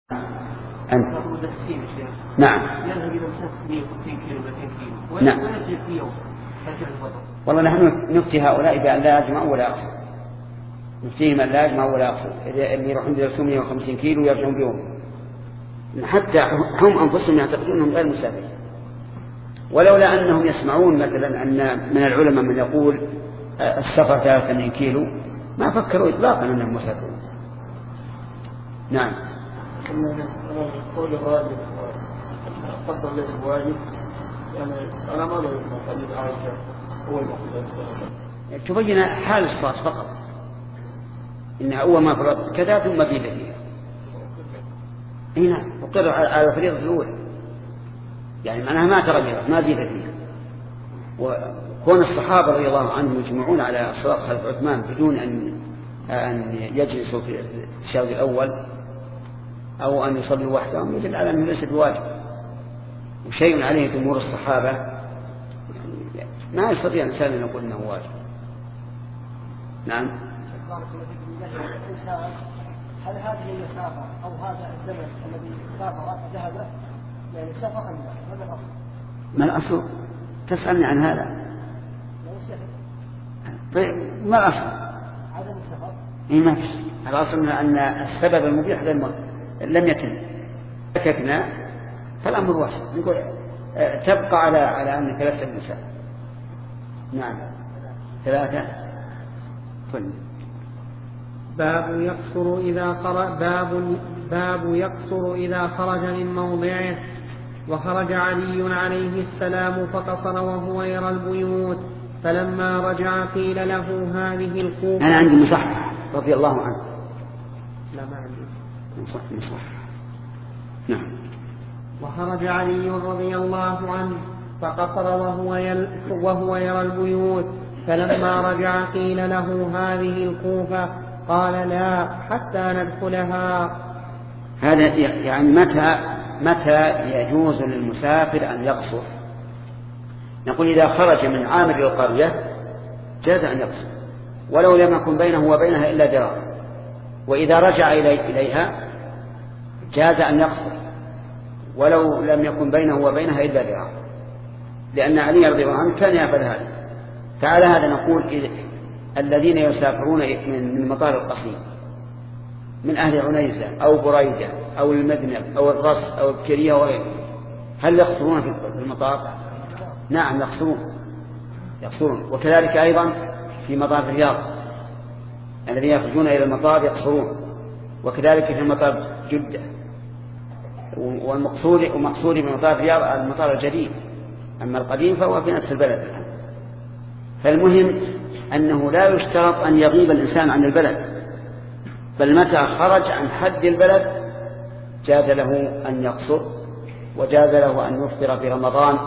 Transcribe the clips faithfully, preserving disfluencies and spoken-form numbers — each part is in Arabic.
أنت نعم يذهب إلى مسافة مئة وخمسين كيلو مئتين كيلو نعم ويجري في يوم. والله نحن نفتي هؤلاء بأن لا يجمعوا ولا يقصروا، نفتيهم أن لا يجمعوا ولا يقصروا، اللي يروحون يدرسون مئة وخمسين كيلو ويرجعون بيوم، حتى هم أنفسهم يعتقدون أنهم غير مسافرين. ولولا أنهم يسمعون مثلا أن من العلماء من يقول السفر ثلاثة وثمانين كيلو ما فكروا إطلاقا أنهم مسافرون. نعم. قول الراجل قصر ليس بواجب، يعني أنا ما له يقول عائشة هو المقصود تبين حال الصلاة فقط، إن أول ما فرضت كذا ثم زيد فيها. هنا وقر على فريضة الأولى، يعني معناها ما تغيرت ما زيد فيها. وكون الصحابة رضي الله عنهم يجمعون على الصلاة خلف عثمان بدون أن أن يجلسوا في التشهد الأول أو أن يصلوا وحدهم يدل على أنه ليس بواجب، وشيء عليه جمهور الصحابة يعني ما يستطيع الإنسان أن يقول أنه واجب. نعم. هل هذه المسافة أو هذا الزمن الذي سافر ذهب يعني سافر أم لا؟ هذا الأصل. ما الأصل؟ تسألني عن هذا. طيب ما الأصل؟ عدم السفر. إيه ما في. الأصل أن السبب المبيح لم يتم. شككنا فالأمر واسع. نقول تبقى على على أنك لست بمسافر. نعم. ثلاثة. كل. باب يقصر إذا خرج باب باب يقصر إذا خرج من موضعه. وخرج علي عليه السلام فقصر وهو يرى البيوت، فلما رجع قيل له هذه الكوفة. أنا عندي مصحح رضي الله عنه. لا ما عندي مصحح مصحح. نعم. وخرج علي رضي الله عنه فقصر وهو يل وهو يرى البيوت، فلما رجع قيل له هذه الكوفة، قال لا حتى ندخلها. هذا يعني متى متى يجوز للمسافر أن يقصر؟ نقول إذا خرج من عامر القرية جاز أن يقصر ولو لم يكن بينه وبينها إلا ذراع، وإذا رجع إليها جاز أن يقصر ولو لم يكن بينه وبينها إلا ذراع، لأن علي رضي الله عنه كان يفعل هذا. فعلى هذا نقول الذين يسافرون من مطار القصيم من أهل عنيزة أو بريدة أو المدنب أو الرص أو الكرية وغيره، هل يقصرون في المطار؟ نعم يقصرون يقصرون وكذلك أيضا في مطار الرياض الذين يخرجون إلى المطار يقصرون، وكذلك في مطار جدة. والمقصود ومقصود بمطار الرياض المطار الجديد، أما القديم فهو في نفس البلد الآن. فالمهم أنه لا يشترط أن يغيب الإنسان عن البلد، بل متى خرج عن حد البلد جاز له أن يقصر، وجاز له أن يفطر في رمضان،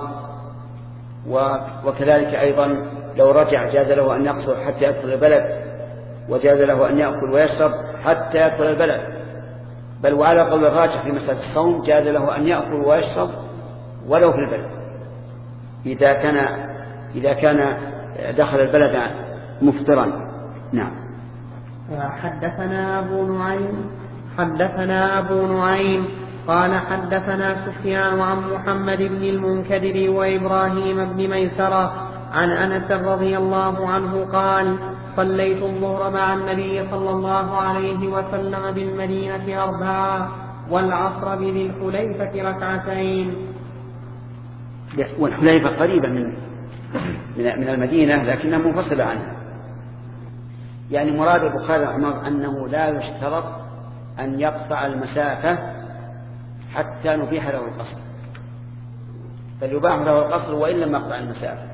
وكذلك أيضا لو رجع جاز له أن يقصر حتى يدخل البلد، وجاز له أن يأكل ويشرب حتى يدخل البلد. بل وعلى قول الراجح في مسألة الصوم جاز له أن يأكل ويشرب ولو في البلد إذا كان إذا كان دخل البلد مفطرا. نعم. حدثنا أبو نعيم حدثنا أبو نعيم قال حدثنا سفيان عن محمد بن المنكدر وإبراهيم بن ميسرة عن أنس رضي الله عنه قال صليت الظهر مع النبي صلى الله عليه وسلم بالمدينة أربعا والعصر بذي الحليفة ركعتين. والحليفة قريبة من من المدينة لكنها منفصلة عنها. يعني مراد البخاري رحمه الله أنه لا يشترط أن يقطع المسافة حتى نبيح له القصر، بل يباح له القصر وإن لم يقطع المسافة.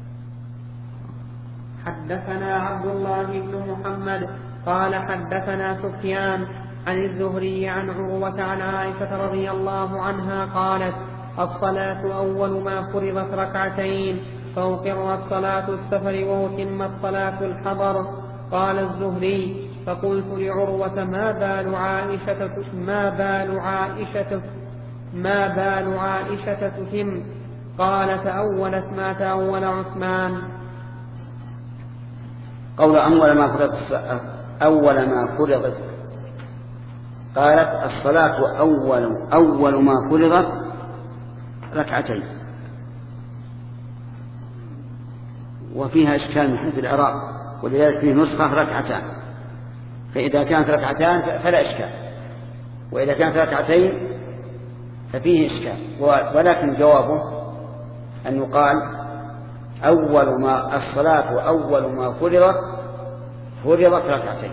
حدثنا عبد الله بن محمد قال حدثنا سفيان عن الزهري عن عروة عن عائشة رضي الله عنها قالت الصلاة أول ما فرضت ركعتين فأقرت صلاة السفر وأتمت صلاة الحضر. قال الزهري فقلت لعروة ما بال عائشة ما بال عائشة ما بال عائشة تتم؟ قال تأولت ما تأول عثمان. قول أول ما فرضت أول ما فرضت قالت الصلاة أول, أول ما فرضت ركعتين، وفيها إشكال من حيث الإعراب، ولذلك فيه نسخة ركعتان، فإذا كانت ركعتان فلا إشكال، وإذا كانت ركعتين ففيه إشكال. ولكن جوابه أن يقال أول ما الصلاة أول ما فرضت فرضت ركعتين،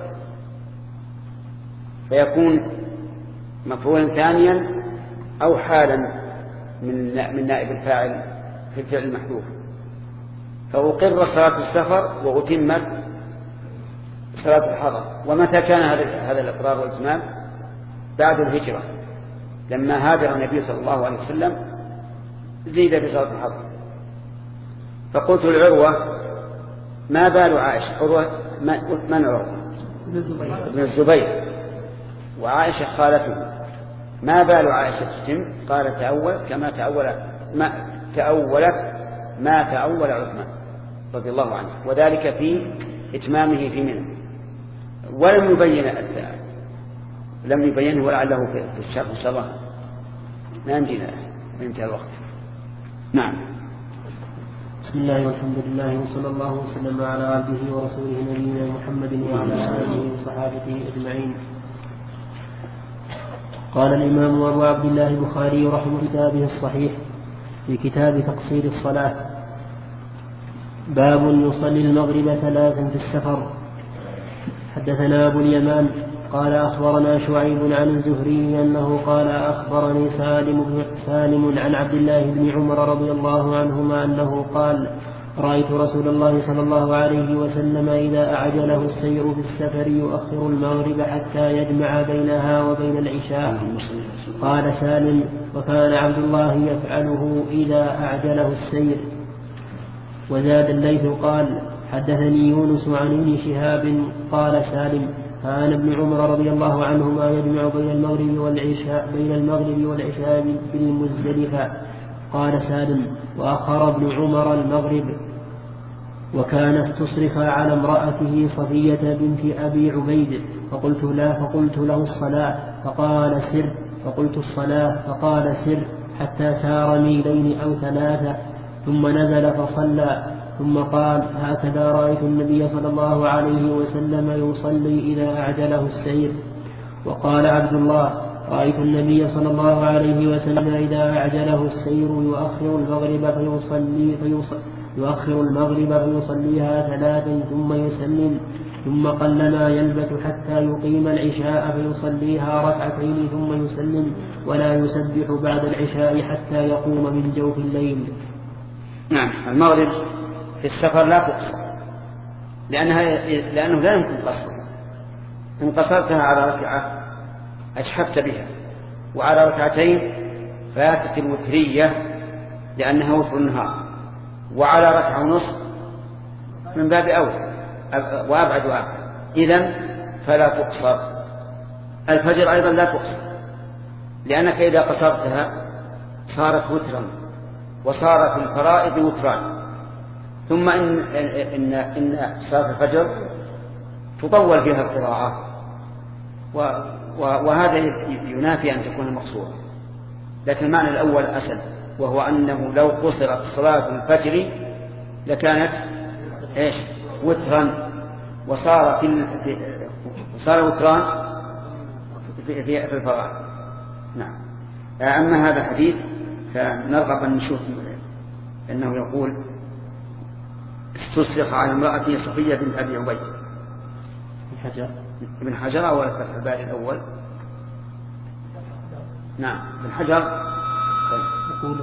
فيكون مفعولا ثانيا أو حالا من من نائب الفاعل في الفعل المحذوف. فأقر صلاة السفر وأتمت صلاة الحضر. ومتى كان هذا هذا الإقرار والإتمام؟ بعد الهجرة، لما هاجر النبي صلى الله عليه وسلم زيد في صلاة الحضر. فقلت لعروة ما بال عائشة؟ عروة من عروة؟ ابن الزبير، وعائشة خالته، ما بال عائشة تتم؟ قال تأول كما تأول ما تأولت ما تأول عثمان رضي الله عنه، وذلك في إتمامه في منى. ولم يبين لم يبينه ولعله في الشرح إن شاء الله ما يمدينا انتهى الوقت. نعم. بسم الله والحمد لله وصلى الله وسلم على عبده ورسوله نبينا محمد وعلى آله وصحابته أجمعين. قال الإمام أبو عبد الله البخاري رحمه كتابه الصحيح في كتاب تقصير الصلاة: باب يصلي المغرب ثلاثا في السفر. حدثنا أبو اليمان قال أخبرنا شعيب عن الزهري أنه قال أخبرني سالم, سالم عن عبد الله بن عمر رضي الله عنهما أنه قال: رأيت رسول الله صلى الله عليه وسلم إذا أعجله السير في السفر يؤخر المغرب حتى يجمع بينها وبين العشاء. قال سالم: وكان عبد الله يفعله إذا أعجله السير. وزاد الليث قال: حدثني يونس عن ابن شهاب قال سالم: كان ابن عمر رضي الله عنهما يجمع بين المغرب والعشاء بين المغرب والعشاء بالمزدلفة. قال سالم: وأخر ابن عمر المغرب. وكان استصرف على امرأته صفية بنت أبي عبيد، فقلت لا فقلت له الصلاة فقال سر، فقلت الصلاة فقال سر، حتى سار ميلين أو ثلاثة ثم نزل فصلى، ثم قال: هكذا رأيت النبي صلى الله عليه وسلم يصلي إذا أعجله السير. وقال عبد الله: رأيت النبي صلى الله عليه وسلم إذا أعجله السير يؤخر المغرب فيصلي فيصلي يؤخر المغرب فيصليها ثلاثا ثم يسلم، ثم قلما يلبث حتى يقيم العشاء فيصليها ركعتين ثم يسلم، ولا يسبح بعد العشاء حتى يقوم من جوف الليل. نعم. المغرب في السفر لا تقصر، لأنها لأنه لا يمكن قصرها. إن قصرتها على ركعة أشحفت بها، وعلى ركعتين فاتت الوترية لأنها وتر النهار، وعلى ركعة ونصف من باب أولى وأبعد وأبعد، إذن فلا تقصر. الفجر أيضا لا تقصر، لأنك إذا قصرتها صارت وترا، وصار في الفرائض وتران. ثم إن, إن, إن صلاة الفجر تطول فيها القراءة، وهذا ينافي أن تكون مقصورة. لكن المعنى الأول أسد، وهو أنه لو قصرت صلاة الفجر لكانت إيش؟ وترا، وصار في صار وتران في, في, في الفرائض. نعم. أما هذا الحديث فنرغب أن نشوف أنه يقول: استصرخ على امرأته صفية بنت أبي عبيد. ابن حجر ابن حجر أول فتح الباري الأول. نعم ابن حجر. يقول: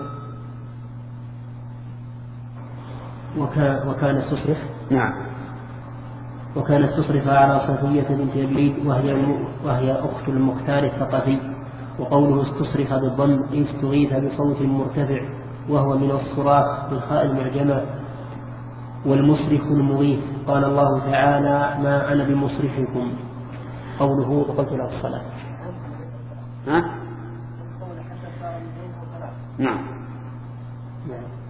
وكان, وكان استصرف. نعم. وكان استصرف على صفية بنت أبي عبيد وهي, وهي أخت المختار الثقفي. وقوله استصرف بالضم استغيث بصوت مرتفع، وهو من الصراخ بالخاء المعجمة. والمصرخ المغيث. قال الله تعالى: ما أنا بمصرخكم. قوله: وقلت له الصلاة. ها؟ نعم.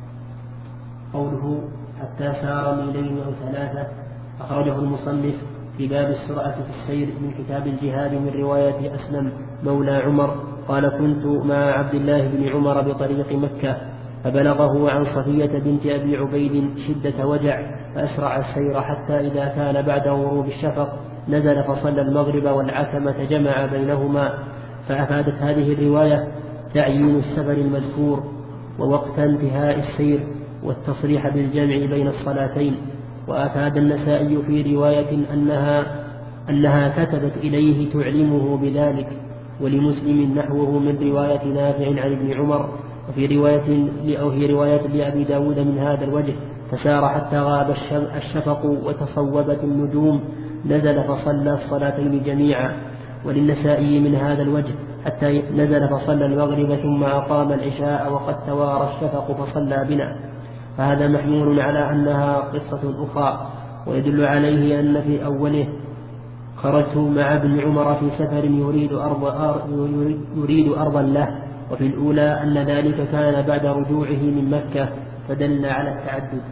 قوله: حتى سار ميلين أو ثلاثة، أخرجه المصنف في باب السرعة في السير من كتاب الجهاد من رواية أسلم مولى عمر قال كنت مع عبد الله بن عمر بطريق مكة فبلغه عن صفية بنت أبي عبيد شدة وجع فأسرع السير حتى إذا كان بعد غروب الشفق نزل فصلى المغرب والعتمة جمع بينهما. فأفادت هذه الرواية تعيين السفر المذكور ووقت انتهاء السير والتصريح بالجمع بين الصلاتين. وأفاد النسائي في رواية أنها, أنها كتبت إليه تعلمه بذلك، ولمسلم نحوه من رواية نافع عن ابن عمر. وفي رواية أو في رواية لأبي داود من هذا الوجه فسار حتى غاب الشفق وتصوبت النجوم نزل فصلى الصلاتين جميعا. وللنسائي من هذا الوجه حتى نزل فصلى المغرب ثم أقام العشاء وقد توارى الشفق فصلى بنا. فهذا محمول على أنها قصة أخرى، ويدل عليه أن في أوله خرجت مع ابن عمر في سفر يريد أرض يريد أرضا له، وفي الأولى أن ذلك كان بعد رجوعه من مكة فدل على التعدد.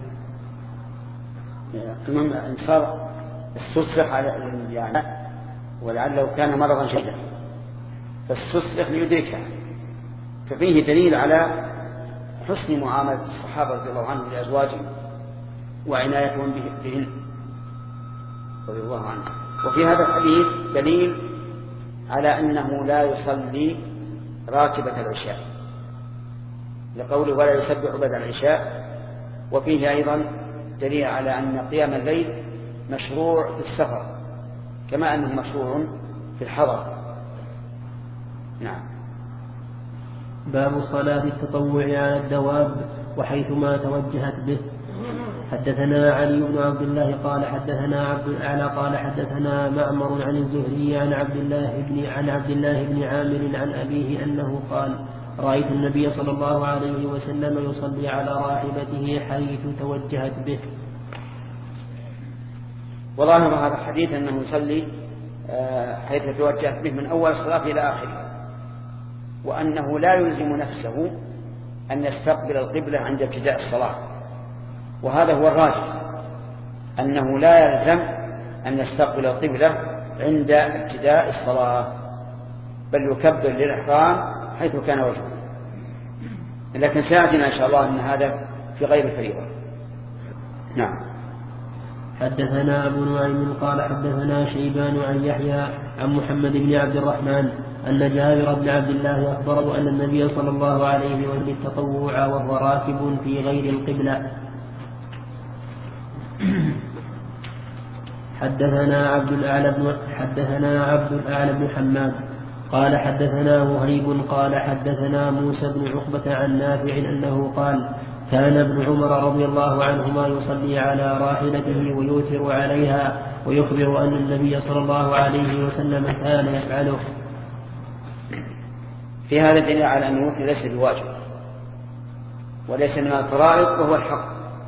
المهم إن صار استصرخ على يعني ولعله كان مرضا شديدا فاستصرخ ليدركها، ففيه دليل على حسن معاملة الصحابة رضي الله عنهم لأزواجهم وعنايتهم بهن رضي الله عنهم. وفي هذا الحديث دليل على أنه لا يصلي راتبة العشاء لقوله ولا يسبح بعد العشاء. وفيه أيضا دليل على أن قيام الليل مشروع في السفر كما أنه مشروع في الحضر. نعم. باب صلاة التطوع على الدواب وحيثما توجهت به. حدثنا علي بن عبد الله قال حدثنا عبد الأعلى قال حدثنا مأمر عن الزهري عن عبد الله بن عن عبد الله بن عامر عن أبيه أنه قال رأيت النبي صلى الله عليه وسلم يصلي على راحلته حيث توجهت به. وظاهر هذا الحديث أنه يصلي حيث توجهت به من أول الصلاة إلى آخرها، وأنه لا يلزم نفسه أن يستقبل القبلة عند ابتداء الصلاة، وهذا هو الراجح أنه لا يلزم أن يستقبل القبلة عند ابتداء الصلاة، بل يكبر للإحرام حيث كان وجهه. لكن سيأتينا إن شاء الله أن هذا في غير الفريضة. نعم. حدثنا أبو نعيم قال حدثنا شيبان عن يحيى عن محمد بن عبد الرحمن أن جابر بن عبد الله أخبره أن النبي صلى الله عليه وسلم التطوع وهو راكب في غير القبلة. حدثنا عبد الأعلى بن حدثنا عبد الأعلى بن حماد قال حدثنا وهيب قال حدثنا موسى بن عقبة عن نافع أنه قال كان ابن عمر رضي الله عنهما يصلي على راحلته ويوتر عليها ويخبر أن النبي صلى الله عليه وسلم كان يفعله. في هذا الدليل على أن الوتر ليس بواجب وليس من الفرائض وهو الحق.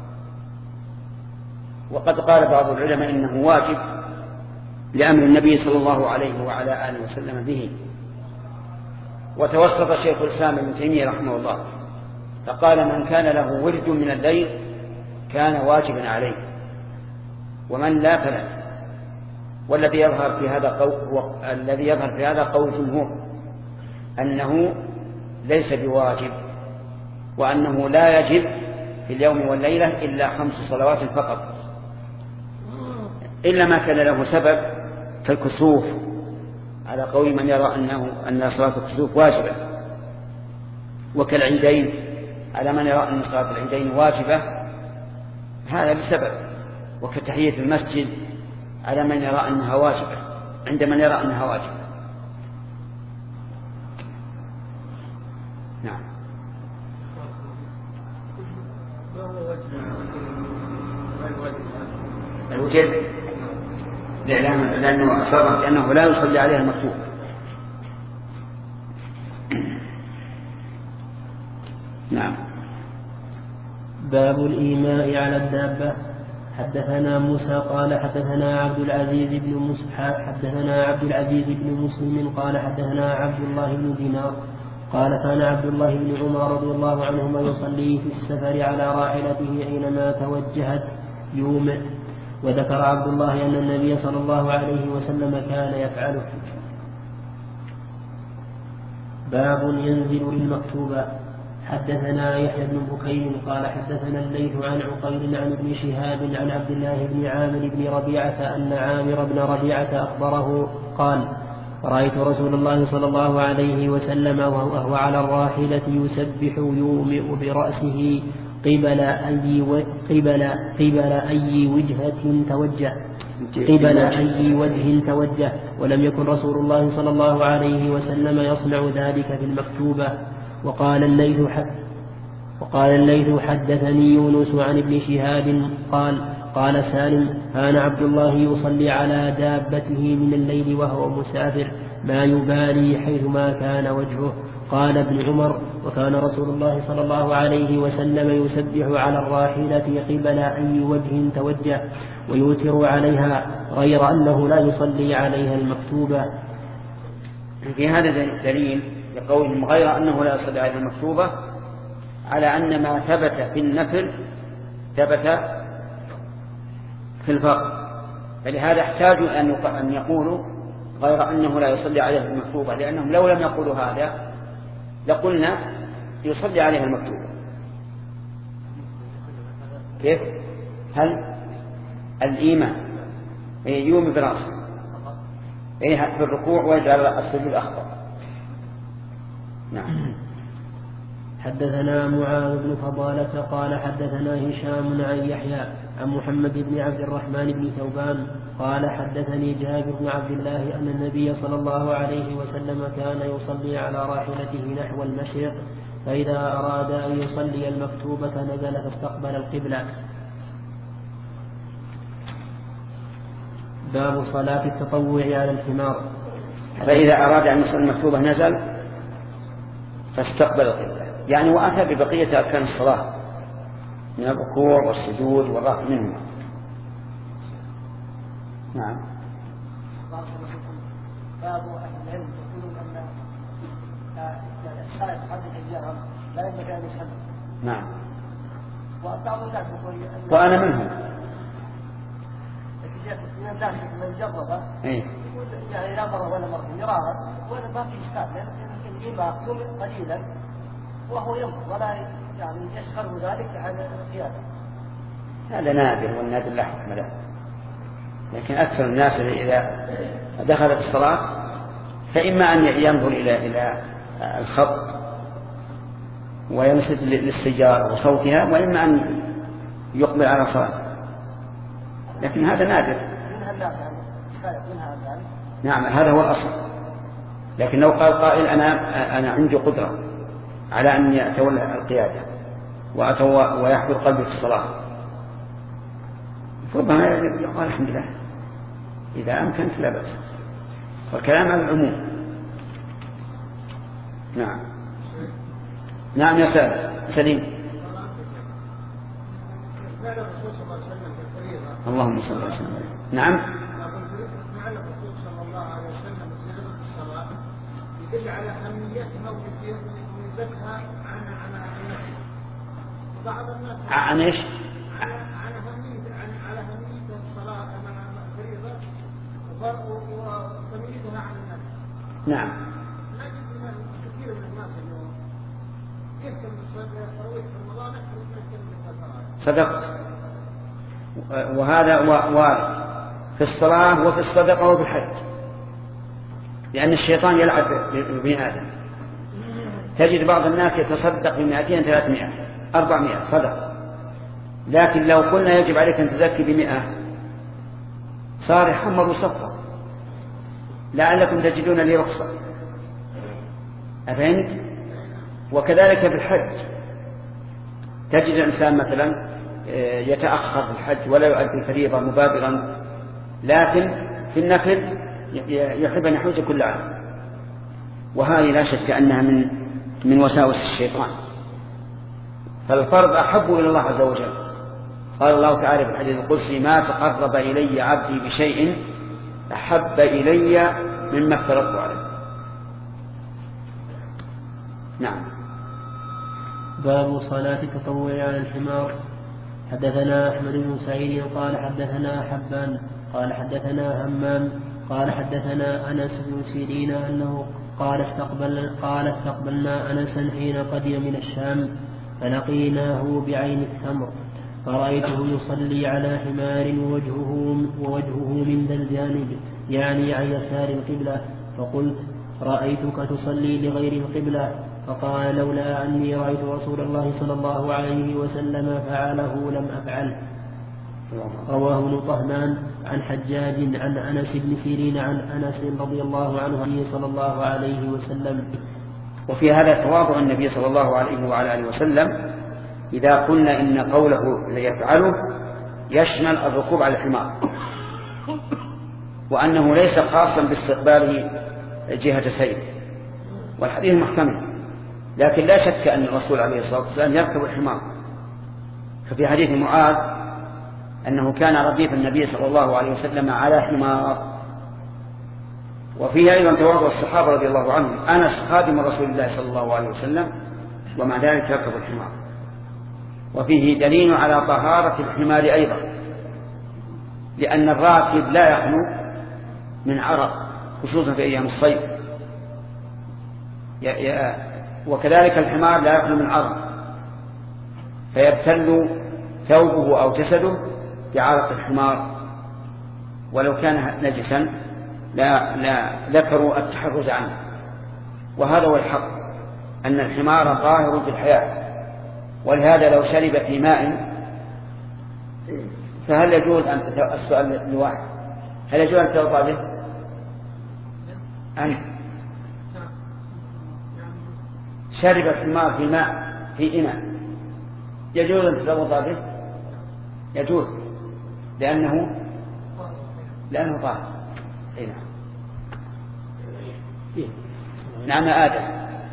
وقد قال بعض العلماء إنه واجب لأمر النبي صلى الله عليه وعلى آله وسلم به. وتوسط شيخ الإسلام ابن تيمية رحمه الله فقال من كان له ورد من الليل كان واجبا عليه ومن لا فلا. والذي يظهر في هذا قول الذي يظهر في هذا قول الجمهور أنه ليس بواجب، وأنه لا يجب في اليوم والليلة إلا خمس صلوات فقط، إلا ما كان له سبب كالكسوف على قول من يرى أنه أن صلاة الكسوف واجبة، وكالعيدين على من يرى أن صلاة العيدين واجبة هذا بسبب، وكتحية المسجد على من يرى أنها واجبة عند من يرى أنها واجبة. نعم. الوجد لأنه أصرت لأنه لا يصلي عليها المكتوب. نعم. باب الإيماء على الدابة. حدثنا موسى قال حدثنا عبد العزيز بن مسحاب حدثنا عبد العزيز بن مسلم قال حدثنا عبد الله بن دينار قال كان عبد الله بن عمر رضي الله عنهما يصلي في السفر على راحلته أينما توجهت يومئ وذكر عبد الله أن النبي صلى الله عليه وسلم كان يفعله. باب ينزل للمكتوبة. حدثنا يحيى بن بكير قال حدثنا الليث عن عقيل عن ابن شهاب عن عبد الله بن عامر بن ربيعة أن عامر بن ربيعة أخبره قال رأيت رسول الله صلى الله عليه وسلم وهو على الراحلة يسبح يومئ برأسه قبل أي قبل قبل أي وجهة توجه قبل أي وجه توجه ولم يكن رسول الله صلى الله عليه وسلم يصنع ذلك في المكتوبة. وقال الليث وقال الليث حدثني يونس عن ابن شهاب قال قال سالم كان عبد الله يصلي على دابته من الليل وهو مسافر ما يبالي حيثما كان وجهه. قال ابن عمر وكان رسول الله صلى الله عليه وسلم يسبح على الراحلة قبل أي وجه توجه ويوتر عليها غير أنه لا يصلي عليها المكتوبة. في هذا دليل لقولهم غير أنه لا يصلي عليها المكتوبة على أن ما ثبت في النفل ثبت في الفرض، فلهذا احتاجوا أن يقولوا غير أنه لا يصلي عليها المكتوبة، لأنهم لو لم يقولوا هذا لقلنا يصلي عليها المكتوبة. كيف؟ هل الإيمان يومي برأسه في الركوع ويجعل السجود أخضر. نعم. حدثنا معاذ بن فضالة قال حدثنا هشام عن يحيى عن محمد بن عبد الرحمن بن ثوبان قال حدثني جابر بن عبد الله أن النبي صلى الله عليه وسلم كان يصلي على راحلته نحو المشرق فإذا أراد أن يصلي المكتوبة نزل فاستقبل القبلة. باب صلاة التطوع على الحمار. فإذا أراد أن يصلي المكتوبة نزل فاستقبل القبلة، يعني وأتى ببقية أركان الصلاة من الركوع والسجود والرفع منهما. نعم. باب أهل العلم يقولون أن السائق هذه الأيام لا ينبغي أن يصلي. نعم. وبعض الناس يقول وأنا منهم. من الناس من جربه إيه؟ يعني لا مرة ولا مرة يراها ولا ما في إشكال، لأن الإمام يمر قليلا وهو ينظر ولا يعني يشغل ذلك عن القيادة. هذا نادر والنادر لا حكم له، لكن أكثر الناس إذا دخل في الصلاة فإما أن ينظر إلى إلى الخط وينصت للسيارة وصوتها، وإما أن يقبل على صلاته، لكن هذا نادر. نعم هذا هو الأصل. لكن لو قال قائل أنا أنا عندي قدرة على أن يتولى القيادة ويحضر قلبي في الصلاة، فربما يقال الحمد لله إذا أمكنت لا بأس، والكلام على العموم. نعم. نعم يا سليم. اللهم صل وسلم. نعم. يدل على أهميتها وميزتها عن عن بعض الناس عن ايش؟ عن أهمية عن على أهمية الصلاة مع الفريضة وتمييزها عن الناس. نعم. نجد من كثير من الناس اليوم يهتم بالتراويح في رمضان أكثر من يهتم بالصلاة. صدقت. وهذا وارد في الصلاة وفي الصدقة وفي الحج، لأن الشيطان يلعب ببني آدم. تجد بعض الناس يتصدق بمئتين ثلاثمائة أربعمائة صدق، لكن لو قلنا يجب عليك أن تزكي بمئة صار يحمر وصفر، لعلكم تجدون لي رخصة. أفهمت؟ وكذلك في الحج تجد الإنسان مثلا يتأخر في الحج ولا يؤدي الفريضة مبادرا، لكن في النفل يحب أن يحوز كل عام، وهذه لا شك أنها من من وساوس الشيطان. فالفرض أحب إلى الله عز وجل. قال الله تعالى في الحديث القدسي: ما تقرب إلي عبدي بشيء أحب إلي مما افترضت عليه. نعم. باب صلاة التطوع على الحمار. حدثنا أحمد بن سعيد قال حدثنا حبان قال حدثنا همام قال حدثنا أنس بن سيرين أنه قال استقبلنا, قال استقبلنا أنسا حين قدم من الشام فلقيناه بعين التمر فرأيته يصلي على حمار ووجهه, ووجهه من ذا الجانب يعني عن يسار القبلة فقلت رأيتك تصلي لغير القبلة فقال لولا أني رأيت رسول الله صلى الله عليه وسلم فعله لم أفعله. رواه ابن طهمان عن حجاج عن أنس بن سيرين عن أنس رضي الله عنه النبي صلى الله عليه وسلم. وفي هذا تواضع النبي صلى الله عليه وعلى آله وسلم إذا قلنا إن قوله ليفعله يشمل الركوب على الحمار وأنه ليس خاصا باستقبال جهة سير والحديث محتمل لكن لا شك أن الرسول عليه الصلاة والسلام يركب الحمار. ففي حديث معاذ أنه كان رديف النبي صلى الله عليه وسلم على حمار. وفيه أيضا تواضع الصحابة رضي الله عنهم أنس خادم رسول الله صلى الله عليه وسلم ومع ذلك يركب الحمار. وفيه دليل على طهارة الحمار أيضا لأن الراكب لا يخلو من عرق خصوصا في أيام الصيف وكذلك الحمار لا يخلو من عرق فيبتل ثوبه أو جسده بعرق الحمار ولو كان نجسا لا, لا ذكروا التحرز عنه. وهذا هو الحق أن الحمار طاهر في الحياة ولهذا لو شرب في ماء فهل يجوز أن السؤال الواحد هل يجوز أن تتوضأ به؟ أن شرب الحمار في ماء في إناء يجوز أن تتوضأ به؟ يجوز لأنه لأنه طاهر. نعم آدم.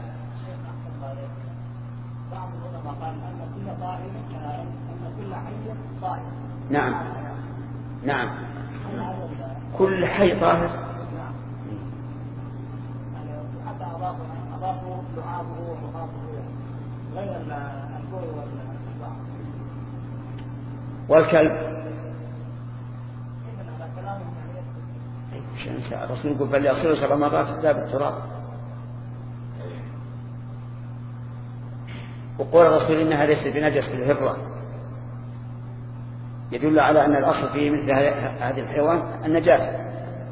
بعض العلماء قال أن كل طاهر أن كل حي طاهر. نعم نعم كل حي طاهر. حتى أضافوا لعابه ومخاطه غير الكوي والبعض. والكلب الرسول يقول بل يصير سبع مرات كتاب التراب. وقول الرسول إنها ليست بنجس في الهرة يدل على أن الأصل في مثل هذه الحيوان النجاسة.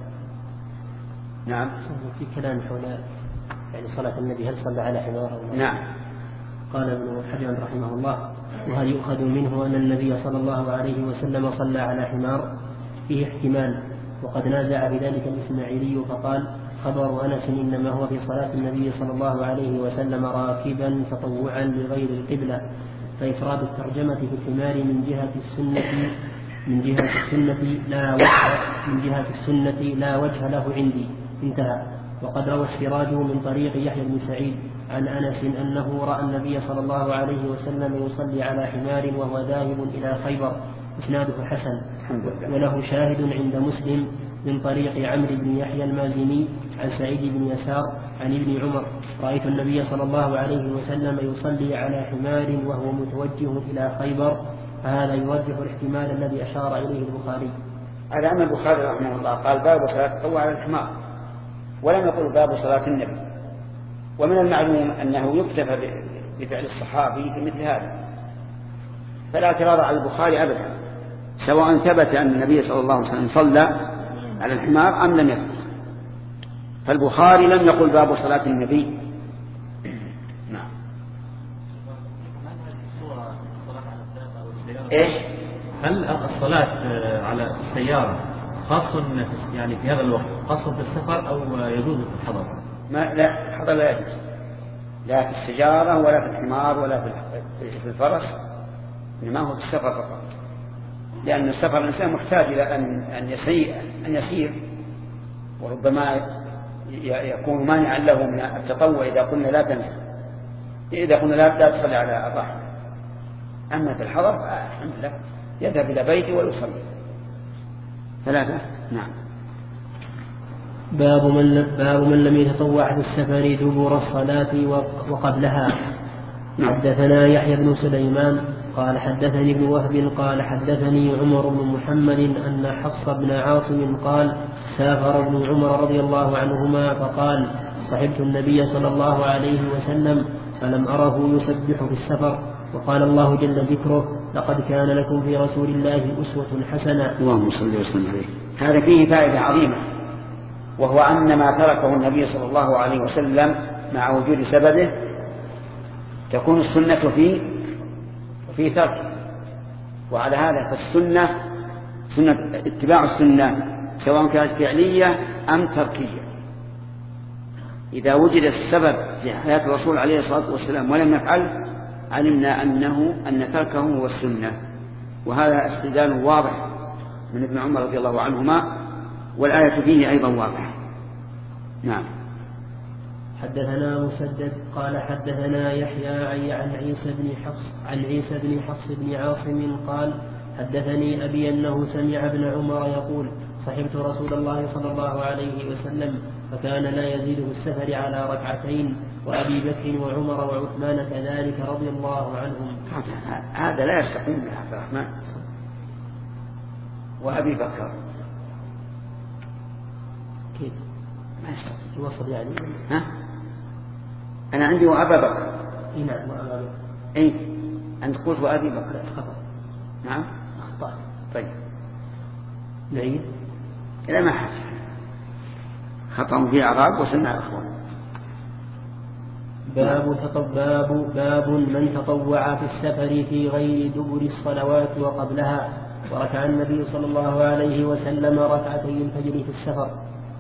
نعم في كلام حول يعني صلاة النبي هل صلى على حمار؟ نعم. قال ابن حجر رحمه الله وهل يؤخذ منه أن النبي صلى الله عليه وسلم صلى على حمار؟ فيه احتمال وقد نازع بذلك الإسماعيلي فقال خبر أنس إنما هو في صلاة النبي صلى الله عليه وسلم راكبا تطوعا لغير القبلة فإفراد الترجمة في الحمار من جهة السنة من جهة السنة لا وجه من جهة السنة لا وجه له عندي انتهى. وقد روى السراج من طريق يحيى بن سعيد عن أنس أنه رأى النبي صلى الله عليه وسلم يصلي على حمار وهو ذاهب إلى خيبر إسناده حسن وله شاهد عند مسلم من طريق عمرو بن يحيى المازني عن سعيد بن يسار عن ابن عمر رأيت النبي صلى الله عليه وسلم يصلي على حمار وهو متوجه إلى خيبر. فهذا يوضح الاحتمال الذي أشار إليه البخاري. على أن البخاري رحمه الله قال باب صلاة التطوع على الحمار ولم يقل باب صلاة النبي. ومن المعلوم أنه يكتفى بفعل الصحابي في مثل هذا فلا اعتراض على البخاري أبدا سواء ثبت أن النبي صلى الله عليه وسلم صلى على الحمار أم لم يفعل. فالبخاري لم يقل باب صلاة النبي. نعم. إيش؟ هل الصلاة على السيارة خاص يعني في هذا الوقت خاص في السفر أو يجوز في الحضر؟ ما لا الحضر لا يجوز لا في السجارة ولا في الحمار ولا في الفرس إنما هو في السفر فقط لأن السفر الإنسان محتاج إلى أن أن يسير أن يسير وربما يكون مانعا له من التطوع إذا قلنا لا تنسى إذا قلنا لا لا تصلي على الراحلة. أما في الحضر الحمد لله يذهب إلى بيته ويصلي. ثلاثة. نعم. باب من باب من لم يتطوع في السفر دبر الصلاة وقبلها. حدثنا يحيى بن سليمان قال حدثني ابن وهب قال حدثني عمر بن محمد أن حفص بن عاصم قال سافر ابن عمر رضي الله عنهما فقال صحبت النبي صلى الله عليه وسلم فلم أره يسبح في السفر، وقال الله جل ذكره لقد كان لكم في رسول الله أسوة حسنة. اللهم صل وسلم عليه. هذا فيه فائدة عظيمة، وهو أن ما تركه النبي صلى الله عليه وسلم مع وجود سببه تكون السنة فيه في تركه. وعلى هذا فالسنة سنة اتباع السنة سواء كانت فعلية أم تركية. إذا وجد السبب في حياة الرسول عليه الصلاة والسلام ولم يفعل علمنا أنه أن تركه هو السنة. وهذا استدلال واضح من ابن عمر رضي الله عنهما، والآية فيه أيضا واضحة. نعم. حدثنا مسدد قال حدثنا يحيى عن عيسى بن حفص عن عيسى بن حفص بن عاصم قال حدثني أبي أنه سمع ابن عمر يقول صحبت رسول الله صلى الله عليه وسلم فكان لا يزيد في السفر على ركعتين، وأبي بكر وعمر وعثمان كذلك رضي الله عنهم. هذا لا يستقيم يا عبد الرحمن. وأبي بكر كيف ما يستقيم وصل يعني؟ ها؟ أنا عندي وأبا بكر. إيه نعم وأبا بكر. إيه أنت قلت وأبي بكر. خطأ. نعم أخطأت. طيب نعيد. إلى ما حاجة خطأ في أعراب وسمع أخوان. باب باب باب من تطوع في السفر في غير دبر الصلوات وقبلها، وركع النبي صلى الله عليه وسلم ركعتي الفجر في السفر.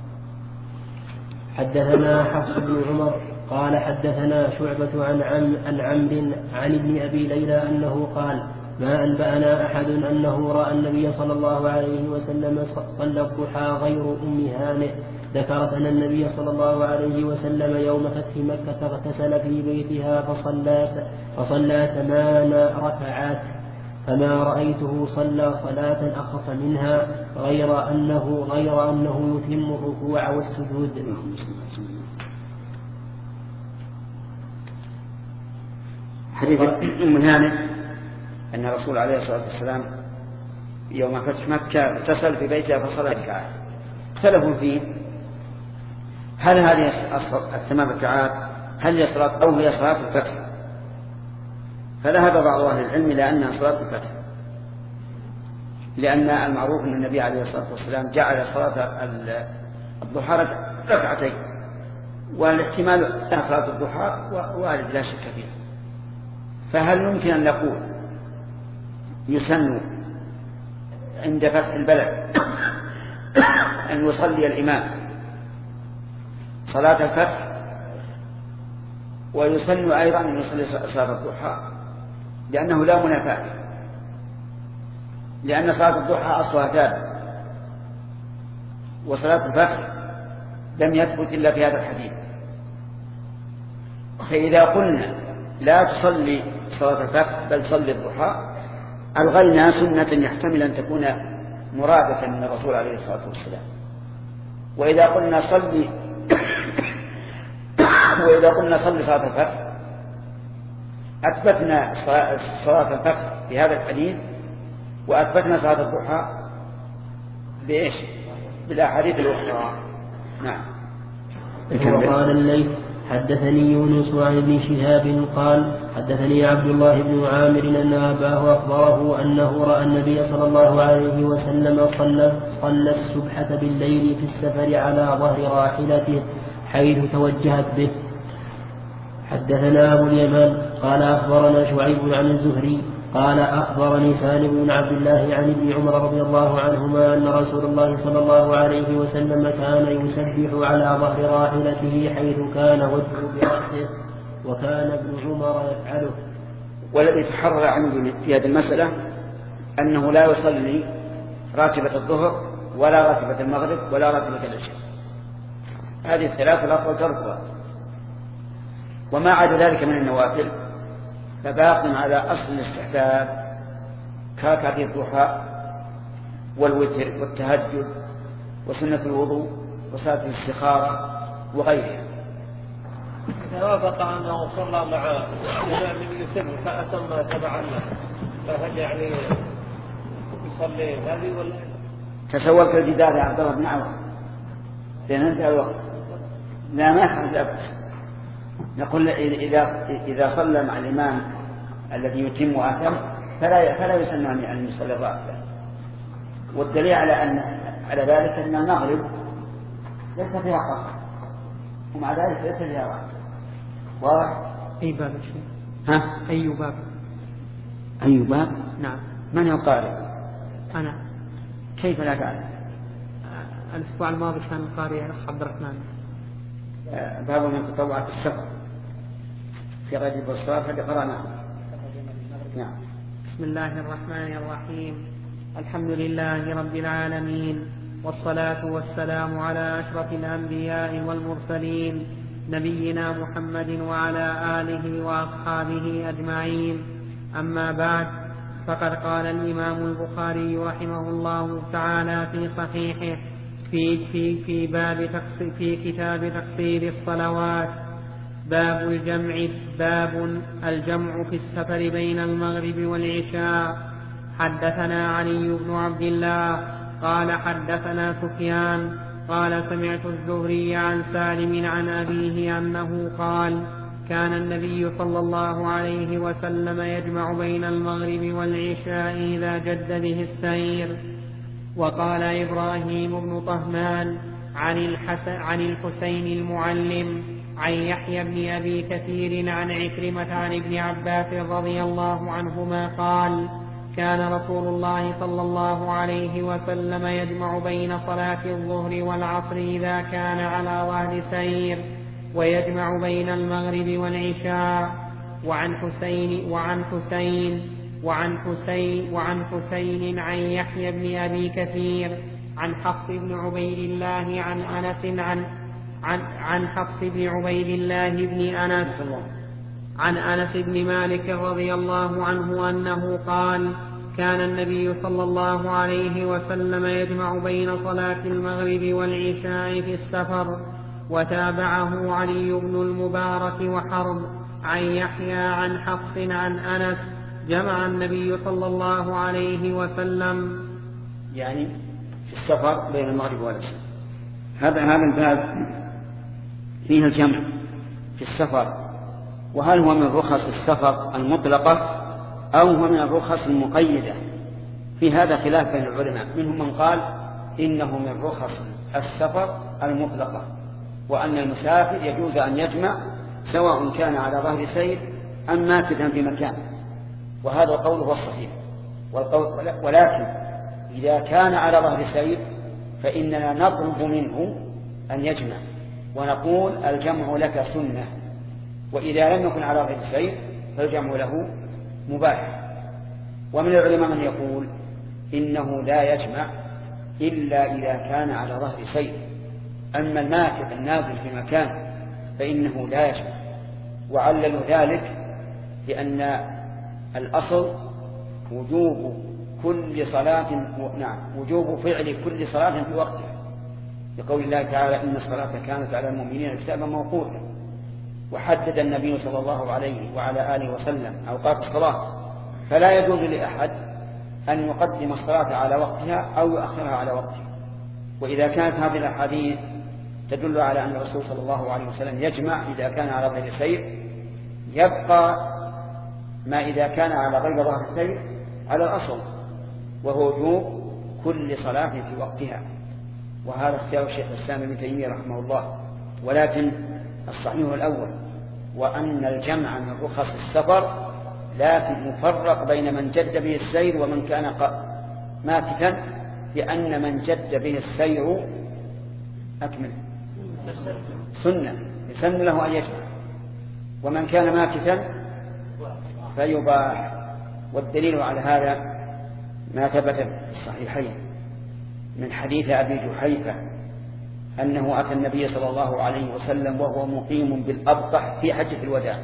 حدثنا حفص بن عمر قال حدثنا شعبة عن عم عن عمرو عن ابن أبي ليلى أنه قال ما أنبأنا أحد أنه رأى النبي صلى الله عليه وسلم صلى الضحى غير أم هانئ. ذكرت أن النبي صلى الله عليه وسلم يوم فتح مكة اغتسل في بيتها فصلى فصلى ثمان ركعات، فما رأيته صلى صلاة أخف منها غير أنه غير أنه يتم الركوع والسجود. حديث أم هانئ أن الرسول عليه الصلاة والسلام يوم فتح مكة اغتسل في بيتها فصلى ركعات. اختلفوا فيه هل هذه الثمان ركعات هل هي صلاة أو هي صلاة الفتح، فذهب بعض أهل العلم إلى أنها صلاة الفتح، لأن المعروف أن النبي عليه الصلاة والسلام جعل صلاة الضحى ركعتين، والاحتمال أن صلاة الضحى وارد لا شك فيه. فهل يمكن أن نقول يسن عند فتح البلد أن يصلي الإمام صلاة الفتح ويسن أيضا أن يصلي صلاة الضحى، لأنه لا منافاة، لأن صلاة الضحى أصلها ثابت وصلاة الفتح لم يثبت إلا في هذا الحديث. فإذا قلنا لا تصلي صلاة الفتح بل صلي الضحى ألغينا سنة يحتمل أن تكون مرادة من الرسول عليه الصلاة والسلام. وإذا قلنا صلي وإذا قلنا صلي صلاة الفتح أثبتنا صلاة الفتح في هذا الحديث وأثبتنا صلاة الضحى بإيش؟ بالأحاديث الأخرى. نعم. وقال الليث حدثني يونس عن ابن شهاب قال حدثني عبد الله بن عامر أن أباه أخبره أنه رأى النبي صلى الله عليه وسلم صلى, صلى السبحة بالليل في السفر على ظهر راحلته حيث توجهت به. حدثنا أبو اليمان قال أخبرنا شعيب عن الزهري قال أخبرني سالم بن عبد الله عن ابن عمر رضي الله عنهما أن رسول الله صلى الله عليه وسلم كان يسبح على ظهر راحلته حيث كان وجهه برأسه، وكان ابن عمر يفعله. والذي تحرر عنده في هذه المسألة أنه لا يصلي راتبة الظهر ولا راتبة المغرب ولا راتبة العشاء، هذه الثلاث الأفضل تركها، وما عدا ذلك من النوافل فباق على أصل الاستحباب كركعة الضحى والوتر والتهجد وسنة الوضوء وصلاة الاستخارة وغيرها. إذا وافق أنه صلى مع الإمام يتم فأتم تبعا له فهل يعني يصلي هذه ولا تسولت الجدار يا عبد الله بن عوف لأن انتهى الوقت. لا ما يحدث أبدا. نقول إذا إذا صلى مع الإمام الذي يتم وأتم فلا فلا يسن أن يصلي الراتبة. والدليل على أن على ذلك أن المغرب ليس فيها قصر ومع ذلك ليس فيها راتبة. واضح؟ أي باب الشيء؟ ها؟ أي باب؟ أي باب؟ نعم. من القارئ؟ أنا. كيف لا تعلم؟ الأسبوع الماضي كان القارئ الأخ عبد الرحمن. باب من تطوع في السفر في غير البصرات هذا قرأناه. نعم. بسم الله الرحمن الرحيم. الحمد لله رب العالمين، والصلاة والسلام على أشرف الأنبياء والمرسلين نبينا محمد وعلى آله وأصحابه أجمعين. أما بعد، فقد قال الإمام البخاري رحمه الله تعالى في صحيحه في في في باب في كتاب تقصير الصلوات: باب الجمع باب الجمع في السفر بين المغرب والعشاء. حدثنا علي بن عبد الله قال حدثنا سفيان قال سمعت الزهري عن سالم عن أبيه أنه قال: كان النبي صلى الله عليه وسلم يجمع بين المغرب والعشاء إذا جد به السير. وقال إبراهيم بن طهمان عن, عن الحسين المعلم عن يحيى بن أبي كثير عن عكرمة عن ابن عباس رضي الله عنهما قال: كان رسول الله صلى الله عليه وسلم يجمع بين صلاة الظهر والعصر إذا كان على ظهر سير، ويجمع بين المغرب والعشاء. وعن حسين وعن حسين وعن حسين وعن حسين عن يحيى بن أبي كثير عن حفص بن عبيد الله عن أنس عن عن عن حفص بن عبيد الله بن أنس عن أنس بن مالك رضي الله عنه أنه قال: كان النبي صلى الله عليه وسلم يجمع بين صلاة المغرب والعشاء في السفر. وتابعه علي بن المبارك وحرب عن يحيى عن حفص عن أنس: جمع النبي صلى الله عليه وسلم يعني في السفر بين المغرب والعشاء. هذا هذا الباب فيه الجمع في السفر، وهل هو من رخص السفر المطلقة أو هو من الرخص المقيدة؟ في هذا خلاف بين العلماء، منهم من قال إنه من رخص السفر المطلقة، وأن المسافر يجوز أن يجمع سواء كان على ظهر سير أم ماكثا في مكان، وهذا القول هو الصحيح. ولكن إذا كان على ظهر سير فإننا نطلب منه أن يجمع ونقول: الجمع لك سنة. وإذا لم يكن على ظهر سير فالجمع له مباح. ومن العلماء من يقول إنه لا يجمع إلا إذا كان على ظهر سير، أما الماكث النازل في مكان فإنه لا يجمع. وعللوا ذلك لأن الأصل وجوب كل صلاة نعم وجوب فعل كل صلاة في وقتها، لقول الله تعالى: إن الصلاة كانت على المؤمنين كتابا موقوتا. وحدد النبي صلى الله عليه وعلى آله وسلم أوقات الصلاة، فلا يجوز لأحد أن يقدم الصلاة على وقتها أو يؤخرها على وقتها. وإذا كانت هذه الأحاديث تدل على أن الرسول صلى الله عليه وسلم يجمع إذا كان على ظهر السير، يبقى ما إذا كان على غير ظهر السير على الأصل، وهو وجوب كل صلاة في وقتها. وهذا اختيار الشيخ الإسلام ابن تيمية رحمه الله. ولكن الصحيح الأول، وأن الجمع من رخص السفر، لكن مفرق بين من جد به السير ومن كان ماكثا، لأن من جد به السير أكمل سنة يسن له أن يجمع، ومن كان ماكثا فيباح. والدليل على هذا ما ثبت في الصحيحين من حديث أبي جحيفة أنه أتى النبي صلى الله عليه وسلم وهو مقيم بالأبطح في حجة الوداع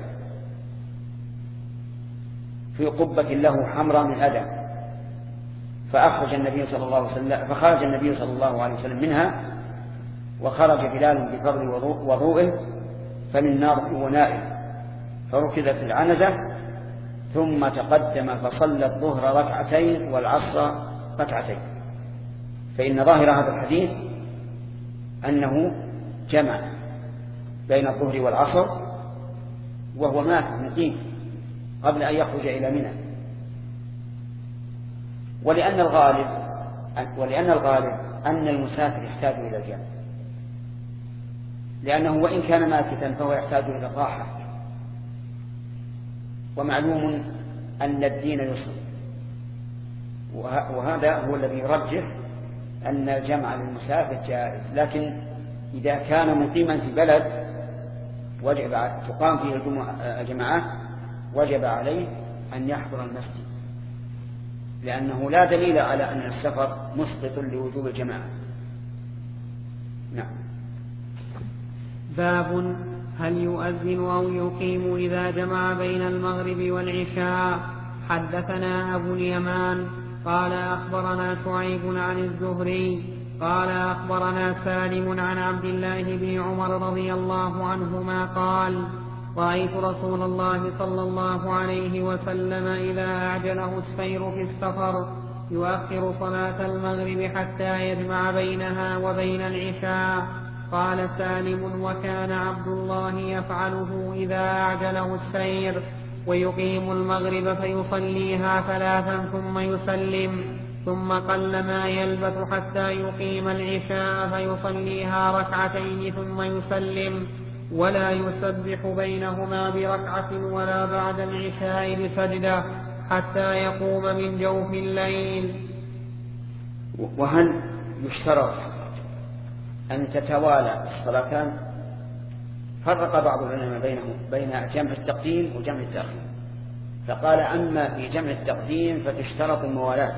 في قبة له حمراء من أدم، فأخرج النبي صلى الله عليه وسلم فخرج النبي صلى الله عليه وسلم منها، وخرج بلال بفضل وضوءه فمن نار ونائه، فركزت العنزة ثم تقدم فصلى الظهر ركعتين والعصر ركعتين، فإن ظاهر هذا الحديث أنه جمع بين الظهر والعصر وهو مات مقيم قبل أن يخرج إلى منى. ولأن الغالب ولأن الغالب أن المسافر يحتاج إلى الجمع، لأنه وإن كان ماكثا فهو يحتاج إلى الراحة، ومعلوم أن الدين يسر، وهذا هو الذي يرجح أن الجمع للمسافر جائز. لكن إذا كان مقيما في بلد وجب تقام فيه الجماعات وجب عليه أن يحضر المسجد، لأنه لا دليل على أن السفر مسقط لوجوب الجماعة. نعم. باب هل يؤذن أو يقيم إذا جمع بين المغرب والعشاء. حدثنا أبو اليمان قال أخبرنا شعيب عن الزهري قال أخبرنا سالم عن عبد الله بن عمر رضي الله عنهما قال رأيت رسول الله صلى الله عليه وسلم إذا أعجله السير في السفر يؤخر صلاة المغرب حتى يجمع بينها وبين العشاء. قال سالم وكان عبد الله يفعله إذا أعجله السير ويقيم المغرب فيصليها ثلاثا ثم يسلم، ثم قل ما يلبث حتى يقيم العشاء فيصليها ركعتين ثم يسلم، ولا يسبح بينهما بركعة ولا بعد العشاء بسجدة حتى يقوم من جوف الليل. وهل يشترط أن تتوالى الصلاتان؟ فرق بعض العلماء بينهم بين جمع التقديم وجمع التأخير، فقال أما في جمع التقديم فتشترط الموالاة،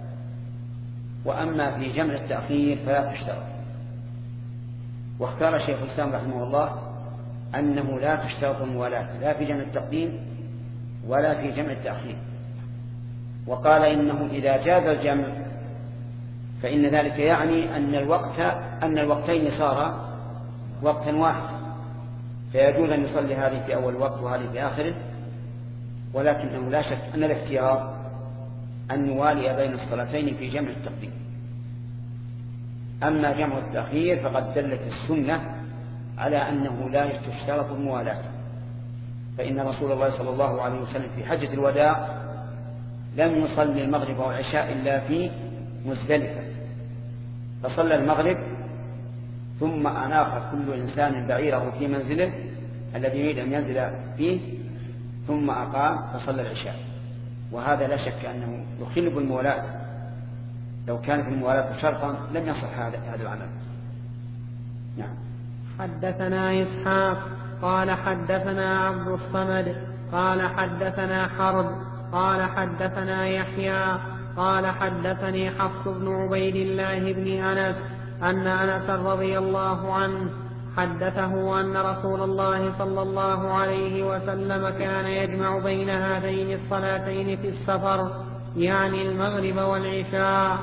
وأما في جمع التأخير فلا تشترط. واختار شيخ الإسلام رحمه الله أنه لا تشترط الموالاة لا في جمع التقديم ولا في جمع التأخير، وقال إنه إذا جاز الجمع فإن ذلك يعني أن الوقت أن الوقتين صار وقتا واحد، فيجوز أن يصلي هذه في أول وقت وهذه في آخره، ولكنه لا شك أن الاختيار أن نوالي بين الصلاتين في جمع التقديم. أما جمع التأخير فقد دلت السنة على أنه لا تشترط الموالاة، فإن رسول الله صلى الله عليه وسلم في حجة الوداع لم يصلي المغرب والعشاء إلا في مزدلفة، فصلى المغرب ثم أناخ كل إنسان بعيره في منزله الذي يريد أن ينزل فيه ثم أقام فصلى العشاء، وهذا لا شك أنه يخل بالموالاة، لو كانت الموالاة شرطا لم يصح هذا هذا العمل. نعم. حدثنا إسحاق قال حدثنا عبد الصمد قال حدثنا حرب قال حدثنا يحيى قال حدثني حفص بن عبيد الله بن أنس أن أنس رضي الله عنه حدثه أن رسول الله صلى الله عليه وسلم كان يجمع بين هذين الصلاتين في السفر، يعني المغرب والعشاء.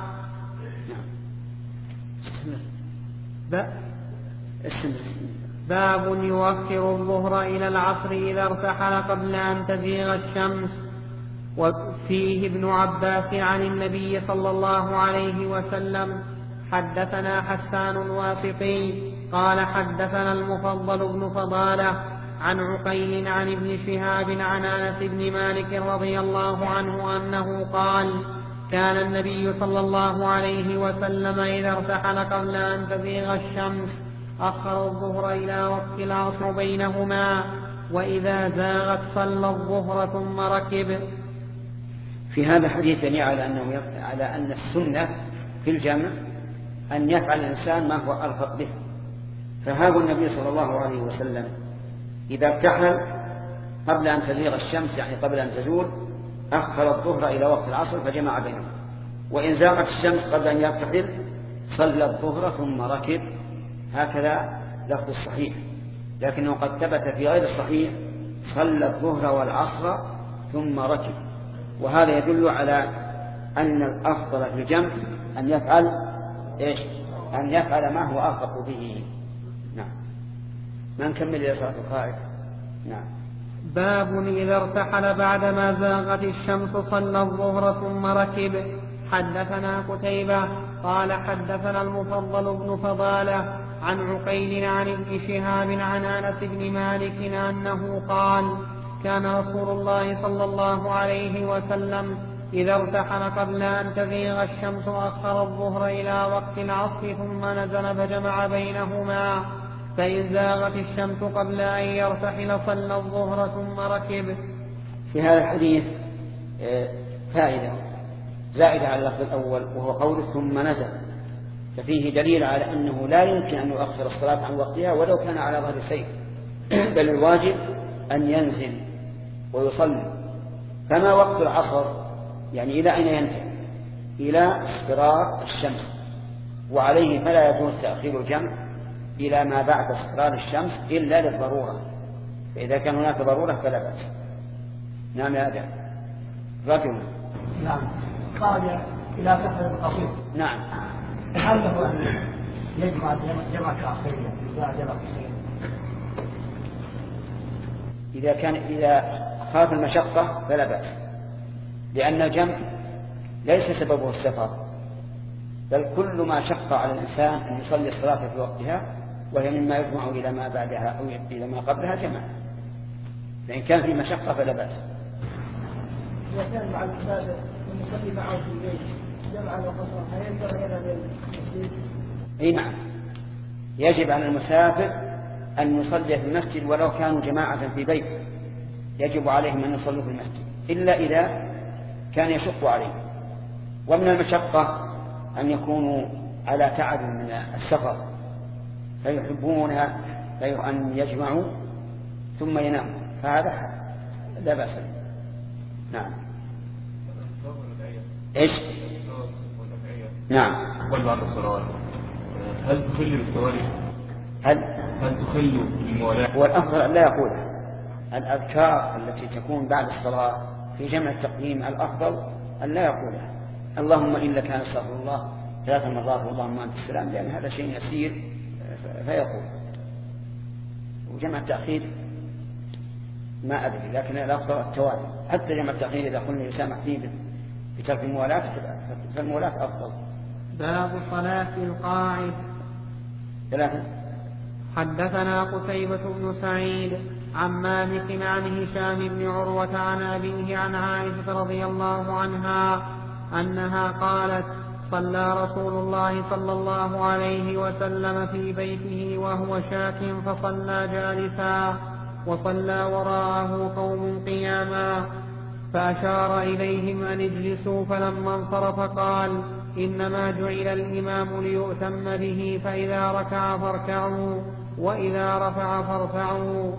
باب يؤخر الظهر إلى العصر إذا ارتحل قبل أن تزيغ الشمس. وفيه ابن عباس عن النبي صلى الله عليه وسلم. حدثنا حسان الواسطي قال حدثنا المفضل بن فضالة عن عقيل عن ابن شهاب عن أنس بن مالك رضي الله عنه أنه قال كان النبي صلى الله عليه وسلم إذا ارتحل قبل أن تزيغ الشمس أخر الظهر إلى وقت العصر بينهما، وإذا زاغت صلى الظهر ثم ركب. في هذا الحديث دليل على أنه على أن السنة في الجمع أن يفعل الإنسان ما هو أرفق به، فهذا النبي صلى الله عليه وسلم إذا ارتحل قبل أن تزيغ الشمس يعني قبل أن تزول أخر الظهر إلى وقت العصر فجمع بينهم، وإن زاغت الشمس قبل أن يرتحل صلى الظهر ثم ركب، هكذا لفظ الصحيح، لكنه قد ثبت في غير الصحيح صلى الظهر والعصر ثم ركب، وهذا يدل على أن الأفضل في الجمع أن يفعل إيش؟ أن يفعل ما هو أرفق به. نعم. ما نكمل إلى صلاة القائد. نعم. باب إذا ارتحل بعدما زاغت الشمس صلى الظهر ثم ركب. حدثنا قتيبة قال حدثنا المفضل بن فضالة عن عقيل عن ابن شهاب عن أنس بن مالك أنه قال كان رسول الله صلى الله عليه وسلم إذا ارتحل قبل أن تزيغ الشمس أخر الظهر إلى وقت العصر ثم نزل فجمع بينهما، فإن زاغت الشمس قبل أن يرتحل صلى الظهر ثم ركب. في هذا الحديث فائدة زائدة على اللفظ الأول وهو قول ثم نزل، ففيه دليل على أنه لا يمكن أن يؤخر الصلاة عن وقتها ولو كان على ظهر سيف، بل الواجب أن ينزل ويصلي. فما وقت العصر؟ يعني إلى أين ينتهي؟ إلى اصفرار الشمس، وعليه فلا يجوز تأخير الجمع إلى ما بعد اصفرار الشمس إلا للضرورة، فإذا كان هناك ضرورة فلا بأس. نعم يا أدم رجل نعم خرج إلى سفر قصير نعم هل له أن يجمع جمع تأخيرية إذا جمع قصير؟ إذا كان إذا خاف المشقة فلا بأس، لأن الجمع ليس سببه السفر، بل كل ما شق على الإنسان أن يصلي الصلاة في وقتها وهي مما يجمع إلى ما بعدها أو إلى ما قبلها جمع، فإن كان في مشقة فلا بأس. إذا كان مع المسافر ونصلي معه في البيت جمعا وقصرا هل ينبغي هذا للمسجد؟ أي نعم، يجب على المسافر أن يصلي في المسجد ولو كانوا جماعة في بيت، يجب عليهم أن يصلوا في المسجد إلا إذا كان يشق عليه. ومن المشقة أن يكونوا على تعب من السفر فيحبون أن يجمعوا ثم يناموا، فهذا لا بأس به. نعم إيش؟ نعم. وبعد الصلاة هل تخل بالتوالي؟ هل هل تخل بالموالاة؟ والأفضل أن لا يقولها. الأذكار التي تكون بعد الصلاة في جمع التقديم الأفضل أن لا يقولها اللهم إلا كان استغفر الله ثلاث مرات اللهم أنت السلام، لأن هذا شيء يسير فيقول. وجمع التأخير ما أدري، لكن الأفضل التوالي، حتى جمع التأخير إذا قلنا يسامح فيه بترك الموالاة فالموالاة أفضل. باب صلاة القاعد. ثلاثة. حدثنا قتيبة بن سعيد عن مالك عن هشام بن عروة عن أبيه عن عائشة رضي الله عنها أنها قالت صلى رسول الله صلى الله عليه وسلم في بيته وهو شاك فصلى جالسا وصلى وراءه قوم قياما فأشار إليهم أن اجلسوا، فلما انصرف قال إنما جعل الإمام ليؤتم به، فإذا ركع فاركعوا وإذا رفع فارفعوا.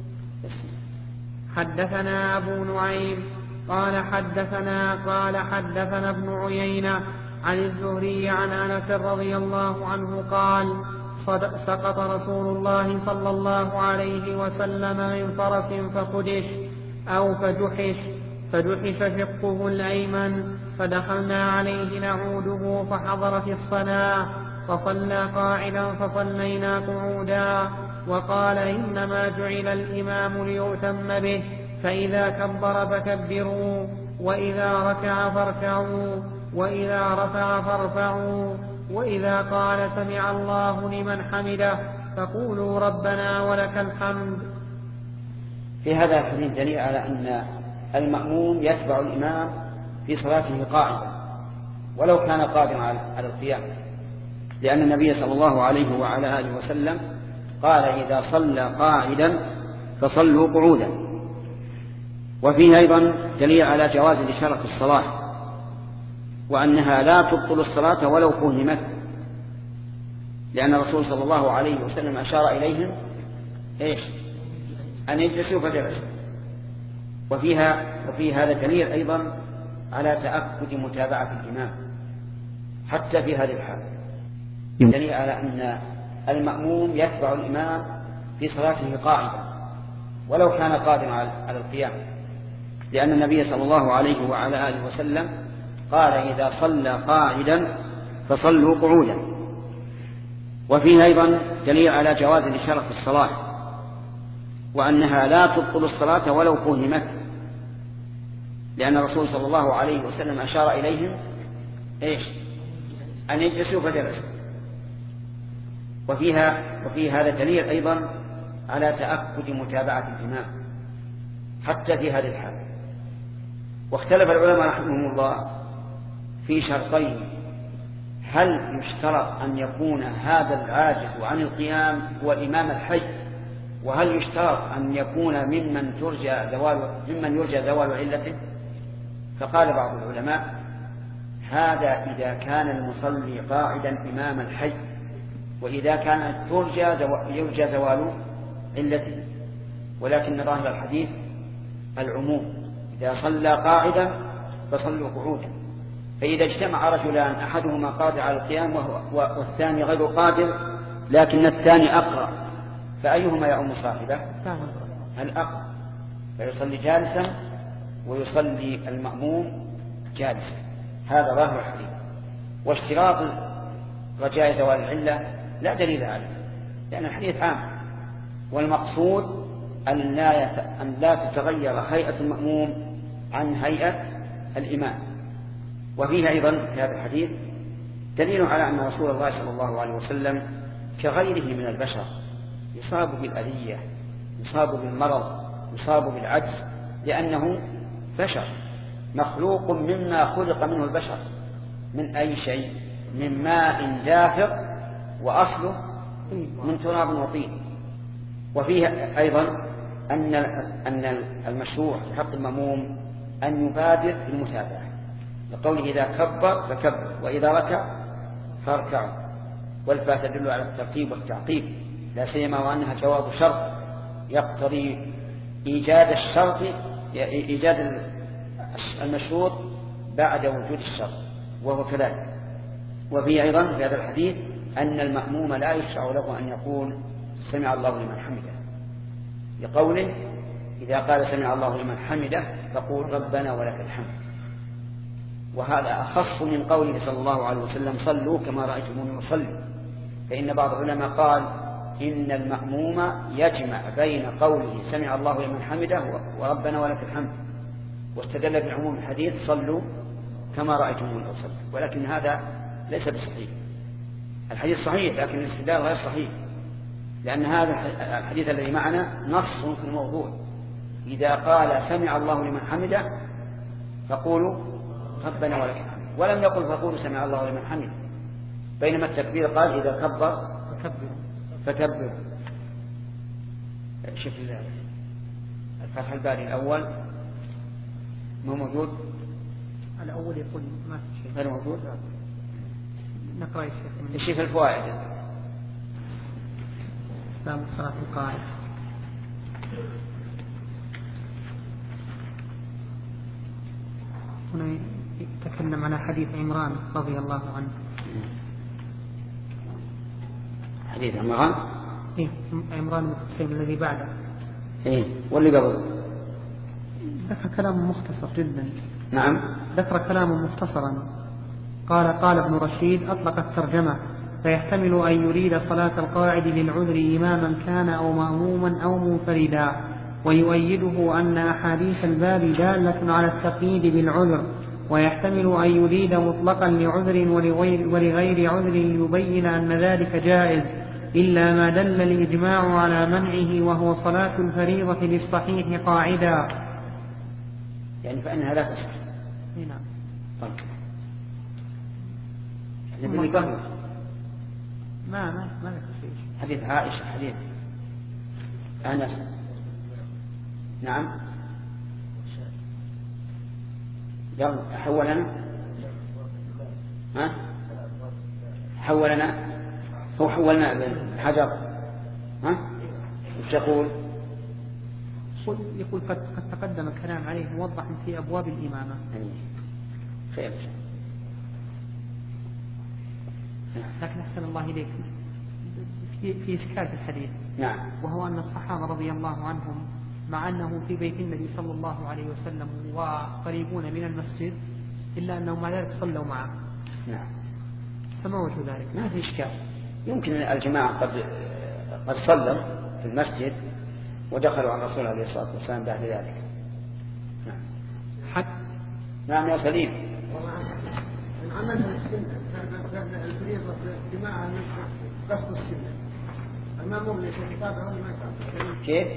حدثنا أبو نعيم قال حدثنا قال حدثنا ابن عيينة عن الزهري عن أنس رضي الله عنه قال سقط رسول الله صلى الله عليه وسلم من فرس فخدش أو فجحش فجحش شقه الأيمن، فدخلنا عليه نعوده فحضر في الصلاة فصلى قاعدا فصلينا قعودا، وقال إنما جعل الإمام ليؤتم به، فإذا كبر فكبروا وإذا ركع فاركعوا وإذا رفع فارفعوا، وإذا قال سمع الله لمن حمده فقولوا ربنا ولك الحمد. في هذا الحديث دليل على أن المأموم يتبع الإمام في صلاته قاعدا ولو كان قادرا على القيام، لأن النبي صلى الله عليه وعلى آله وسلم قال إذا صلى قاعدا فصلوا قعودا. وفيه أيضا دليل على جواز الإشارة في الصلاة، وأنها لا تبطل الصلاة ولو فهمت، لأن الرسول صلى الله عليه وسلم أشار إليهم إيش؟ أن يجلسوا فجلسوا. وفيها وفي هذا دليل أيضا على تأكد متابعة الإمام حتى في هذه الحالة، دليل على أن المأموم يتبع الإمام في صلاته قاعدا ولو كان قادرا على القيام، لأن النبي صلى الله عليه وعلى آله وسلم قال إذا صلى قاعدا فصلوا قعودا. وفيه أيضا دليل على جواز الإشارة في الصلاة، وأنها لا تبطل الصلاة ولو فهمت، لأن الرسول صلى الله عليه وسلم أشار إليهم إيش؟ أن يجلسوا فجلسوا. وفيها وفي هذا دليل أيضا على تأكد متابعة الإمام حتى في هذه الحالة. واختلف العلماء رحمهم الله في شرطين: هل يشترط أن يكون هذا العاجز عن القيام هو إمام الحي؟ وهل يشترط أن يكون ممن ترجى زوال ممن يرجى زوال علته؟ فقال بعض العلماء: هذا إذا كان المصلي قاعدا إمام الحي، وإذا كانت ترجى يرجى زوال علته. ولكن ظاهر الحديث العموم: إذا صلى قاعدا فصلوا قعودا. فإذا اجتمع رجلان أحدهما قادر على القيام والثاني غير قادر لكن الثاني أقرأ، فأيهما يعم صاحبه؟ الأقرأ، فيصلي جالسا ويصلي المأموم جالسا. هذا ظاهر الحديث. واشتراط رجاء زوال العلة لا دليل عليه، لأن الحديث عام، والمقصود أن لا أن لا تتغير هيئة المأموم عن هيئة الإمام. وفيه أيضا في هذا الحديث دليل على أن رسول الله صلى الله عليه وسلم كغيره من البشر يصاب بالأذية، يصاب بالمرض، يصاب بالعجز، لأنه بشر مخلوق مما خلق منه البشر. من أي شيء؟ من ماء دافق وأصله من تراب وطين. وفيه أيضا أن أن المشروع في حق المأموم أن يبادر بالمتابعة، لقوله: إذا كبر فكبر وإذا ركع فاركعوا. والفاء تدل على الترتيب والتعقيب، لا سيما وأنها جواب شرط يقتضي إيجاد الشرط إيجاد المشروط بعد وجود الشرط، وهو كذلك. وفيه أيضا في هذا الحديث أن المأموم لا يشرع له أن يقول سمع الله لمن حمده، لقوله: إذا قال سمع الله لمن حمده فقول ربنا ولك الحمد. وهذا أخص من قوله صلى الله عليه وسلم: صلوا كما رأيتموني أصلي. فإن بعض العلماء قال إن المأموم يجمع بين قوله سمع الله لمن حمده وربنا ولك الحمد، واستدل بعموم الحديث: صلوا كما رأيتموني أصلي. ولكن هذا ليس بصحيح. الحديث صحيح لكن الاستدلال غير صحيح، لأن هذا الحديث الذي معنا نص في الموضوع: إذا قال سمع الله لمن حمده فقولوا ربنا ولك الحمد، ولم يقل فقولوا سمع الله لمن حمده. بينما التكبير قال: إذا كبر فكبر. شوف الفتح الباري الأول ما موجود، الأول يقول ما في شيء غير موجود. نقرأ الشيخ من الشيخ الفوائد. باب الصلاة القائم. هنا يتكلم على حديث عمران رضي الله عنه. حديث عمران؟ إيه، عمران بن حسين الذي بعده. إيه، واللي قبل ذكر كلام مختصر جدا. نعم، ذكر كلام مختصرا. قال قال ابن رشيد: أطلق الترجمة، فيحتمل أن يريد صلاة القاعد للعذر إماما كان أو مأموما أو منفردا، ويؤيده أن أحاديث الباب دالة على التقييد بالعذر، ويحتمل أن يريد مطلقا لعذر ولغير, ولغير عذر ليبين أن ذلك جائز، إلا ما دل الإجماع على منعه وهو صلاة الفريضة للصحيح قاعدا. يعني فإنها لا تصح. نعم. طيب. اللي قبل ما ما ما شيء. حديث عائشة، حديث أنس. نعم. يلا حولنا. ها؟ حولنا. هو حولنا بالحجر. ها؟ وش يقول؟ يقول قد تقدم الكلام عليه موضحا في أبواب الإمامة. خير. لكن أحسن الله إليك في, في إشكال في الحديث. نعم. وهو أن الصحابة رضي الله عنهم مع أنه في بيت النبي صلى الله عليه وسلم وقريبون من المسجد إلا أنهم مع ذلك صلوا معه. نعم. فما وجه ذلك؟ ما في إشكال. يمكن الجماعة قد قد صلوا في المسجد ودخلوا على الرسول عليه الصلاة والسلام بعد ذلك. نعم. حتى نعم يا سليم. من عملها السنة كان الفريضة جماعة قصد السنة المأموم ليس يتابع ولا ما يتابع. كيف؟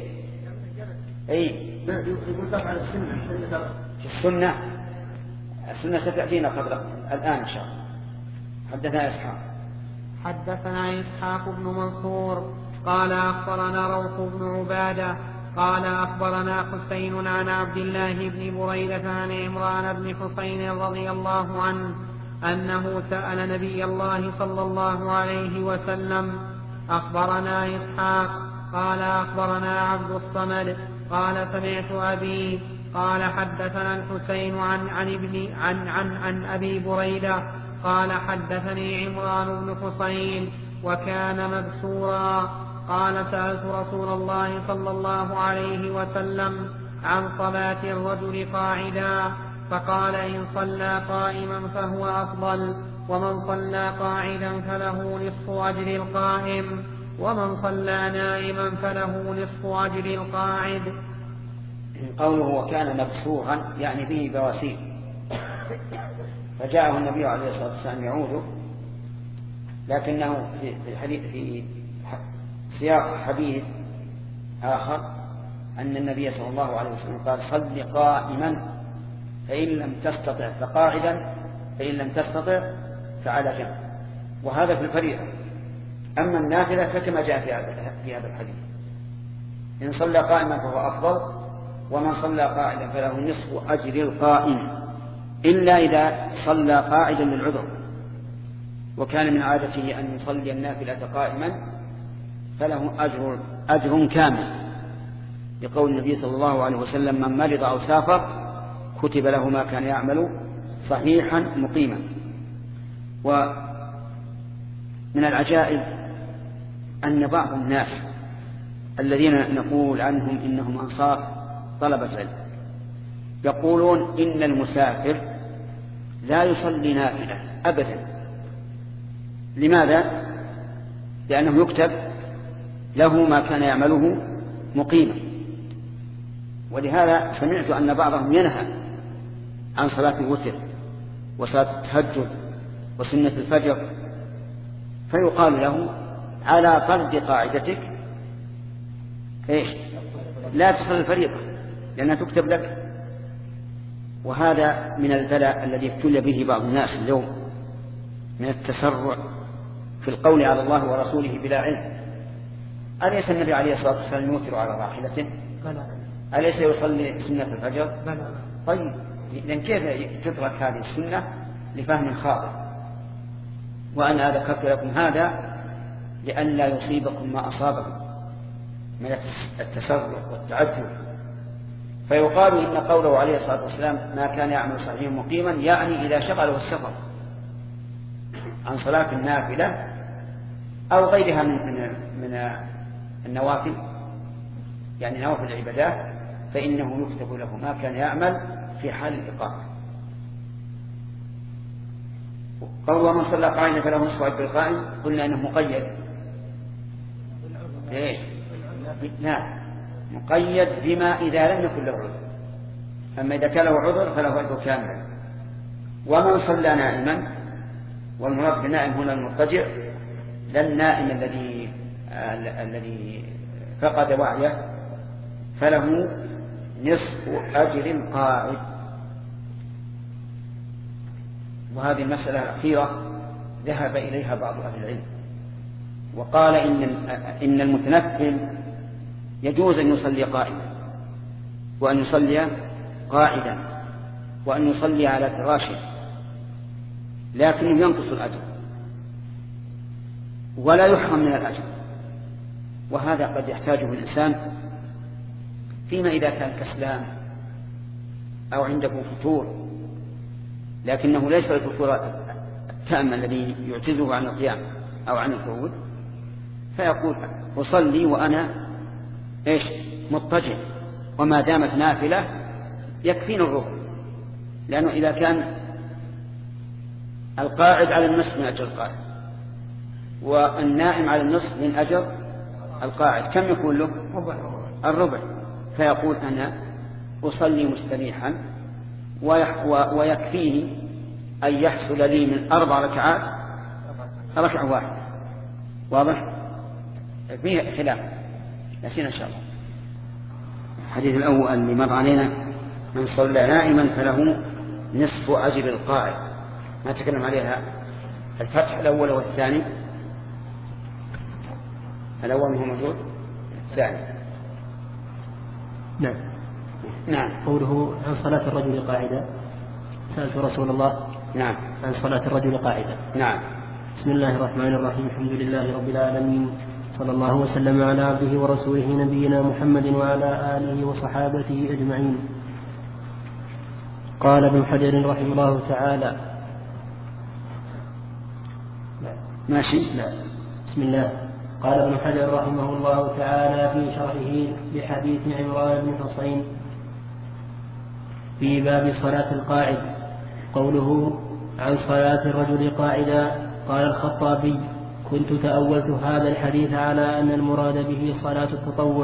أي يقول تفعل السنة السنة السنة ستأتينا قبل الآن إن شاء الله. حدثنا إسحاق. حدثنا إسحاق بن منصور قال أخبرنا روح بن عبادة قال أخبرنا حسين عن عبد الله بن بريدة عن عمران بن حسين رضي الله عنه أنه سأل نبي الله صلى الله عليه وسلم. أخبرنا إسحاق قال أخبرنا عبد الصمد قال سمعت أبي قال حدثنا الحسين عن عن ابن عن عن عن أبي بريدة قال حدثني عمران بن حسين وكان مبسورا قال سألت رسول الله صلى الله عليه وسلم عن صلاة الرجل قاعدا فقال إن صلى قائما فهو أفضل ومن صلى قاعدا فله نصف أجر القائم ومن صلى نائما فله نصف أجر القاعد. قوله وكان مبسوطا يعني به بواسير، فجاءه النبي عليه الصلاة والسلام يعود، لكنه في الحديث في سياق حديث آخر أن النبي صلى الله عليه وسلم قال صل قائما فإن لم تستطع فقاعدا فإن لم تستطع فعلى جنب، وهذا في الفريضة. أما النافلة فكما جاء في هذا الحديث إن صلى قائما فهو أفضل ومن صلى قاعدا فله نصف أجر القائم، إلا إذا صلى قاعدا للعذر، وكان من عادته أن يصلي النافلة قائما فله أجر, أجر كامل، لقول النبي صلى الله عليه وسلم من مرض أو سافر كتب له ما كان يعمل صحيحا مقيما. ومن العجائب أن بعض الناس الذين نقول عنهم إنهم أنصار طلبة علم يقولون إن المسافر لا يصلي نافلة أبدا. لماذا؟ لأنه يكتب له ما كان يعمله مقيما. ولهذا سمعت أن بعضهم ينهى عن صلاة الوتر وصلاة التهجد وسنة الفجر، فيقال له على طرد قاعدتك إيش؟ لا تصلي الفريضة لأنها تكتب لك. وهذا من البلاء الذي ابتلي به بعض الناس اليوم من التسرع في القول على الله ورسوله بلا علم. أليس النبي عليه الصلاة والسلام يوتر على راحلته؟ أليس يصلي سنة الفجر؟ طيب لأن كيف تترك هذه السنة لفهم خاطئ؟ وأنا ذكرت لكم هذا لئلا يصيبكم ما أصابكم من التسرع والتعجل. فيقال إن قوله عليه الصلاة والسلام ما كان يعمل صحيح مقيما يعني إذا شغله السفر عن صلاة النافلة أو غيرها من, من النوافل يعني نوافل العبادات فإنه يكتب له ما كان يعمل في حال الإقامة. قول من صلى قائما فله نصف أجر القائم قلنا أنه مقيد ليش؟ لا مقيد بما إذا لم يكن له عذر، أما إذا كان له عذر فله أجر كامل. ومن صلى نائما، والمراد بالنائم هنا المضطجع لا النائم الذي الذي فقد وعيه، فله نصف أجر القاعد. وهذه المسألة الأخيرة ذهب إليها بعض أهل العلم وقال إن إن المتنفل يجوز أن يصلي قائما وأن يصلي قاعدا وأن يصلي على فراشه، لكنه ينقص الأجر ولا يحرم من الأجر. وهذا قد يحتاجه الإنسان فيما إذا كان كسلان أو عنده فتور، لكنه ليس الفتور التام الذي يعتزه عن القيام أو عن القعود، فيقول أصلي وأنا إيش مضطجع، وما دامت نافلة يكفيني الركوع، لأنه إذا كان القاعد على النصف من أجر القاعد والنائم على النصف من أجر القاعد كم يكون له؟ الربع، فيقول أنا أصلي مستريحا ويكفيه أن يحصل لي من أربع ركعات ركعة واحدة. واضح؟ فيه خلاف نسينا إن شاء الله. الحديث الأول اللي مر علينا من صلى نائما فله نصف أجر القاعد، ما تكلم عليها. الفتح الأول والثاني، الأول هو موجود، الثاني نعم نعم. قوله عن صلاة الرجل قاعدة، سألت رسول الله نعم عن صلاة الرجل قاعدة. نعم. بسم الله الرحمن الرحيم، الحمد لله رب العالمين، صلى الله وسلم على عبده ورسوله نبينا محمد وعلى آله وصحابته أجمعين. قال ابن حجر رحمه الله تعالى ماشي لا. بسم الله. قال ابن حجر رحمه الله تعالى في شرحه لحديث عمران بن حصين في باب صلاة القاعد، قوله عن صلاة الرجل قاعدا. قال الخطابي كنت تأولت هذا الحديث على أن المراد به صلاة التطوع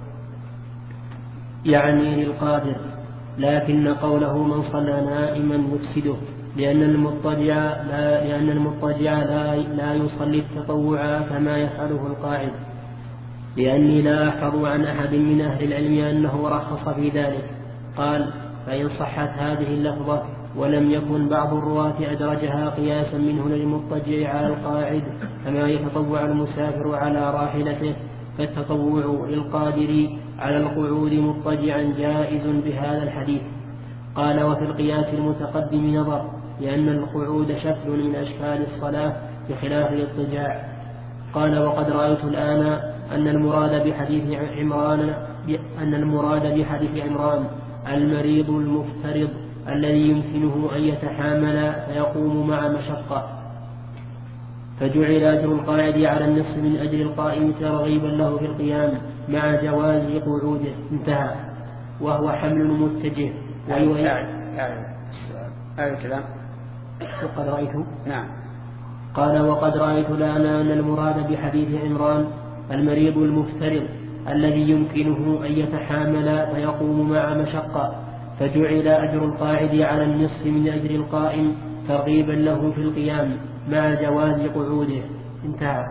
يعني للقادر، لكن قوله من صلى نائما يفسده، لأن المضطجع لا, لأن المضطجع لا, لا يصلي التطوع كما يفعله القاعد، لأني لا أحفظ عن أحد من أهل العلم أنه رخص في ذلك. قال فإن صحت هذه اللفظة ولم يكن بعض الرواة أدرجها قياسا منه للمضطجع على القاعد كما يتطوع المسافر على راحلته، فالتطوع للقادر على القعود مضطجعا جائز بهذا الحديث. قال وفي القياس المتقدم نظر، لأن القعود شكل من أشكال الصلاة بخلاف الاضطجاع. قال وقد رأيت الآن أن المراد بحديث عمران أن المراد بحديث عمران المريض المفترض الذي يمكنه أن يتحامل فيقوم مع مشقة، فجعل أجر القاعد على النصف من أجر القائم ترغيبا له في القيام مع جواز قعوده. انتهى. وهو حمل متجه ويؤيد الكلام. وقد رأيت نعم. قال وقد رأيت الآن أن المراد بحديث عمران المريض المفترض الذي يمكنه أن يتحامل فيقوم مع مشقة، فجعل أجر القاعد على النصف من أجر القائم ترغيبا له في القيام مع جواز قعوده. انتهى.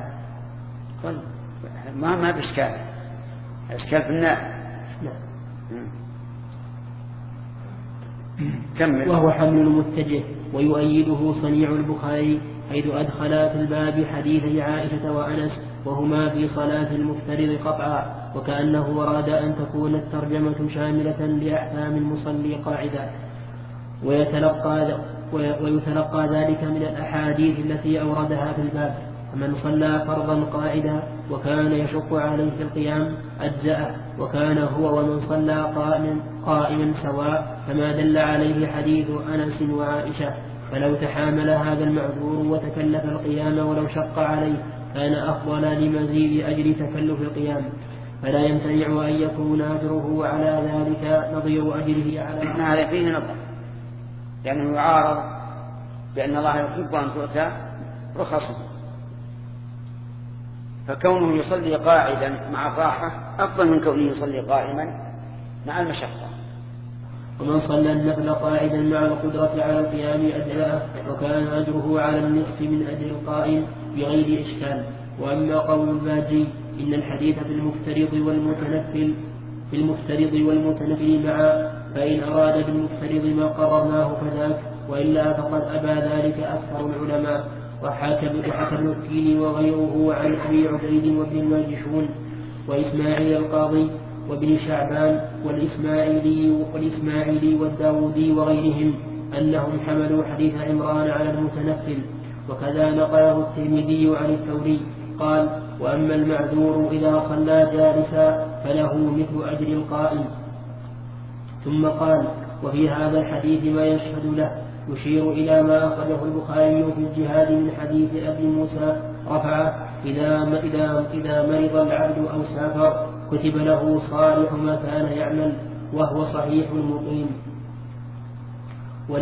ما ما بإشكال، إشكال في الناء. كمل. وهو حمل متجه ويؤيده صنيع البخاري حيث أدخل في الباب حديثي عائشة وأنس وهما في صلاة المفترض قطعا، وكأنه أراد أن تكون الترجمة شاملة لأحكام المصلي قاعدا، ويتلقى, ويتلقى ذلك من الأحاديث التي أوردها في الباب. فمن صلى فرضا قاعدا وكان يشق عليه في القيام أجزأه، وكان هو ومن صلى قائما, قائما سواء، كما دل عليه حديث أنس وعائشة. فلو تحامل هذا المعذور وتكلف القيام ولو شق عليه كان أفضل لمزيد أجر تكلف القيام، فلا يمتنع أن يكون أجره على ذلك نظير أجره على هذا فيه نظر، لأنه يعارض بأن الله يحب أن تؤتى رخصه، فكونه يصلي قاعدا مع الراحة أفضل من كونه يصلي قائما مع المشقة. ومن صلى النفل قاعدا مع القدرة على القيام أجزأه، وكان أجره على النصف من أجر القائم بغير إشكال. وأما قول الباجي إن الحديث في المفترض والمتنفل في المفترض والمتنفل معا، فإن أراد بالمفترض ما قررناه فذاك، وإلا فقد أبى ذلك أكثر العلماء. وحكى ابن التين وغيره عن أبي عبيد وابن الماجشون وإسماعيل القاضي وابن شعبان والإسماعيلي والإسماعيلي والداودي وغيرهم أنهم حملوا حديث عمران على المتنفل. وكذا نقله الترمذي عن الثوري قال وأما المعذور إذا صلى جالسا فله مثل أجر القائم. ثم قال وفي هذا الحديث ما يشهد له، يشير إلى ما أخرجه البخاري في الجهاد من حديث أبي موسى رفعه إذا, إذا, إذا مرض العبد أو سافر كتب له صالح ما كان يعمل، وهو صحيح مقيم.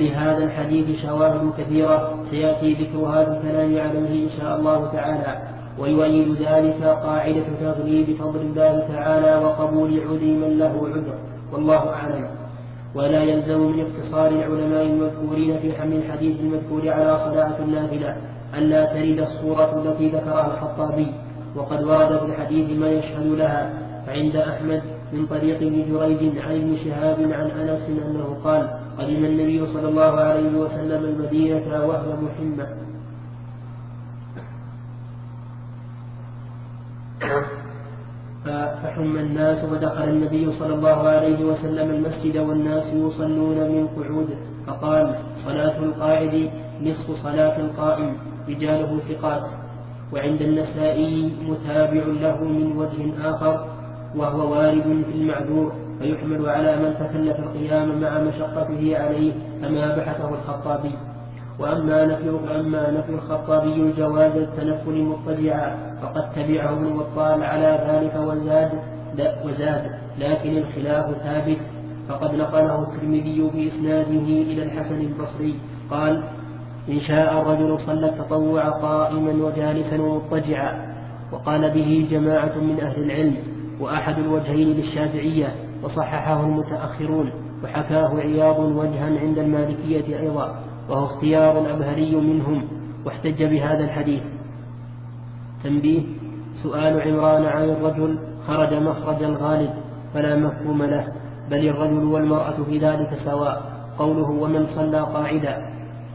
ولهذا الحديث شواهد كثيرة سيأتي ذكرها بالكلام عليه إن شاء الله تعالى. ويؤيد ذلك قاعدة تغليب فضل الله تعالى وقبول عذر من له عذر، والله أعلم. ولا يلزم من اقتصار العلماء المذكورين في حمل الحديث المذكور على صلاة النافلة ألا ترد الصورة التي ذكرها الخطابي، وقد ورد في الحديث ما يشهد لها. فعند أحمد من طريق ابن جريج عن ابن شهاب عن أنس أنه قال: قدم النبي صلى الله عليه وسلم المدينة وهي محمة فحم الناس، ودخل النبي صلى الله عليه وسلم المسجد والناس يصلون من قعود، فقال: صلاة القاعد نصف صلاة القائم، رجاله ثقات. وعند النسائي متابع له من وجه آخر وهو وارد في المعذور، فيحمل على من تكلف القيام مع مشقته عليه كما بحثه الخطابي. وأما نفي أما نفي الخطابي جواز التنفل مضطجعا فقد تبعه ابن بطال على ذلك وزاد لا وزاد لكن الخلاف ثابت، فقد نقله الترمذي بإسناده إلى الحسن البصري قال: إن شاء الرجل صلى التطوع قائما وجالسا ومضطجعا. وقال به جماعة من أهل العلم، وأحد الوجهين للشافعية، وصححه المتأخرون، وحكاه عياض وجها عند المالكية أيضا، وهو اختيار الأبهري منهم، واحتج بهذا الحديث. تنبيه: سؤال عمران عن الرجل خرج مخرج الغالب فلا مفهوم له، بل الرجل والمرأة في ذلك سواء. قوله ومن صلى قاعدا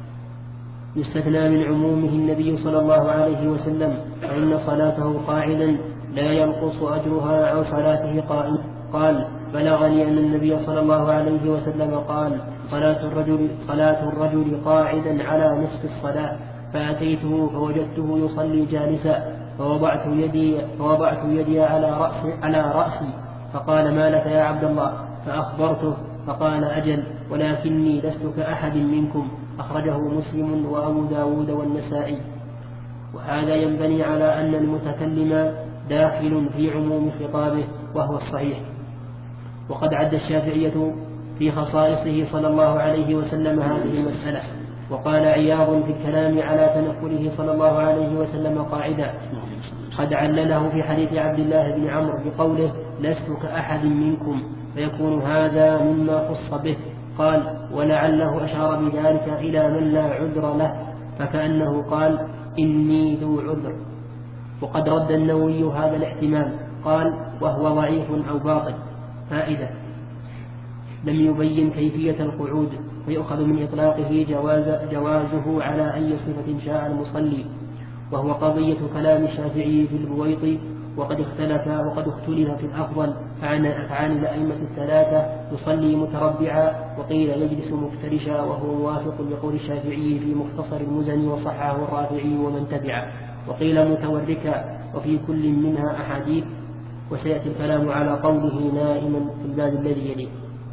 يستثنى من عمومه النبي صلى الله عليه وسلم، فإن صلاته قاعدا لا ينقص أجرها عن صلاته قائما. قال: بلغني أن النبي صلى الله عليه وسلم قال: صلاة الرجل, صلاة الرجل قاعدا على نصف الصلاة، فأتيته فوجدته يصلي جالسا، فوضعت يدي, فوضعت يدي على, رأسي على رأسي فقال: ما لك يا عبد الله؟ فأخبرته فقال: أجل، ولكني لست كأحد منكم. أخرجه مسلم وأبو داود والنسائي. وهذا ينبني على أن المتكلم داخل في عموم خطابه، وهو الصحيح. وقد عد الشافعية في خصائصه صلى الله عليه وسلم هذه المسألة. وقال عياض في الكلام على تنفله صلى الله عليه وسلم قاعدا، قد علله في حديث عبد الله بن عمرو بقوله: لست كأحد منكم، فيكون هذا مما خص به. قال: ولعله أشار بذلك إلى من لا عذر له، فكأنه قال: إني ذو عذر. وقد رد النووي هذا الاحتمال، قال: وهو ضعيف أو باطل. فائدة: لم يبين كيفية القعود، ويؤخذ من إطلاقه جواز جوازه على أي صفة شاء المصلي، وهو قضية كلام الشافعي في البويط. وقد اختلف وقد اختلف في الأفضل، فعن الأئمة الثلاثة يصلي متربعا، وقيل يجلس مفترشا، وهو موافق لقول الشافعي في مختصر المزني وصححه الرافعي ومن تبعه. وقيل متوركا، وفي كل منها أحاديث، وسيأتي الكلام على قوله نائما في الباب الذي يليه.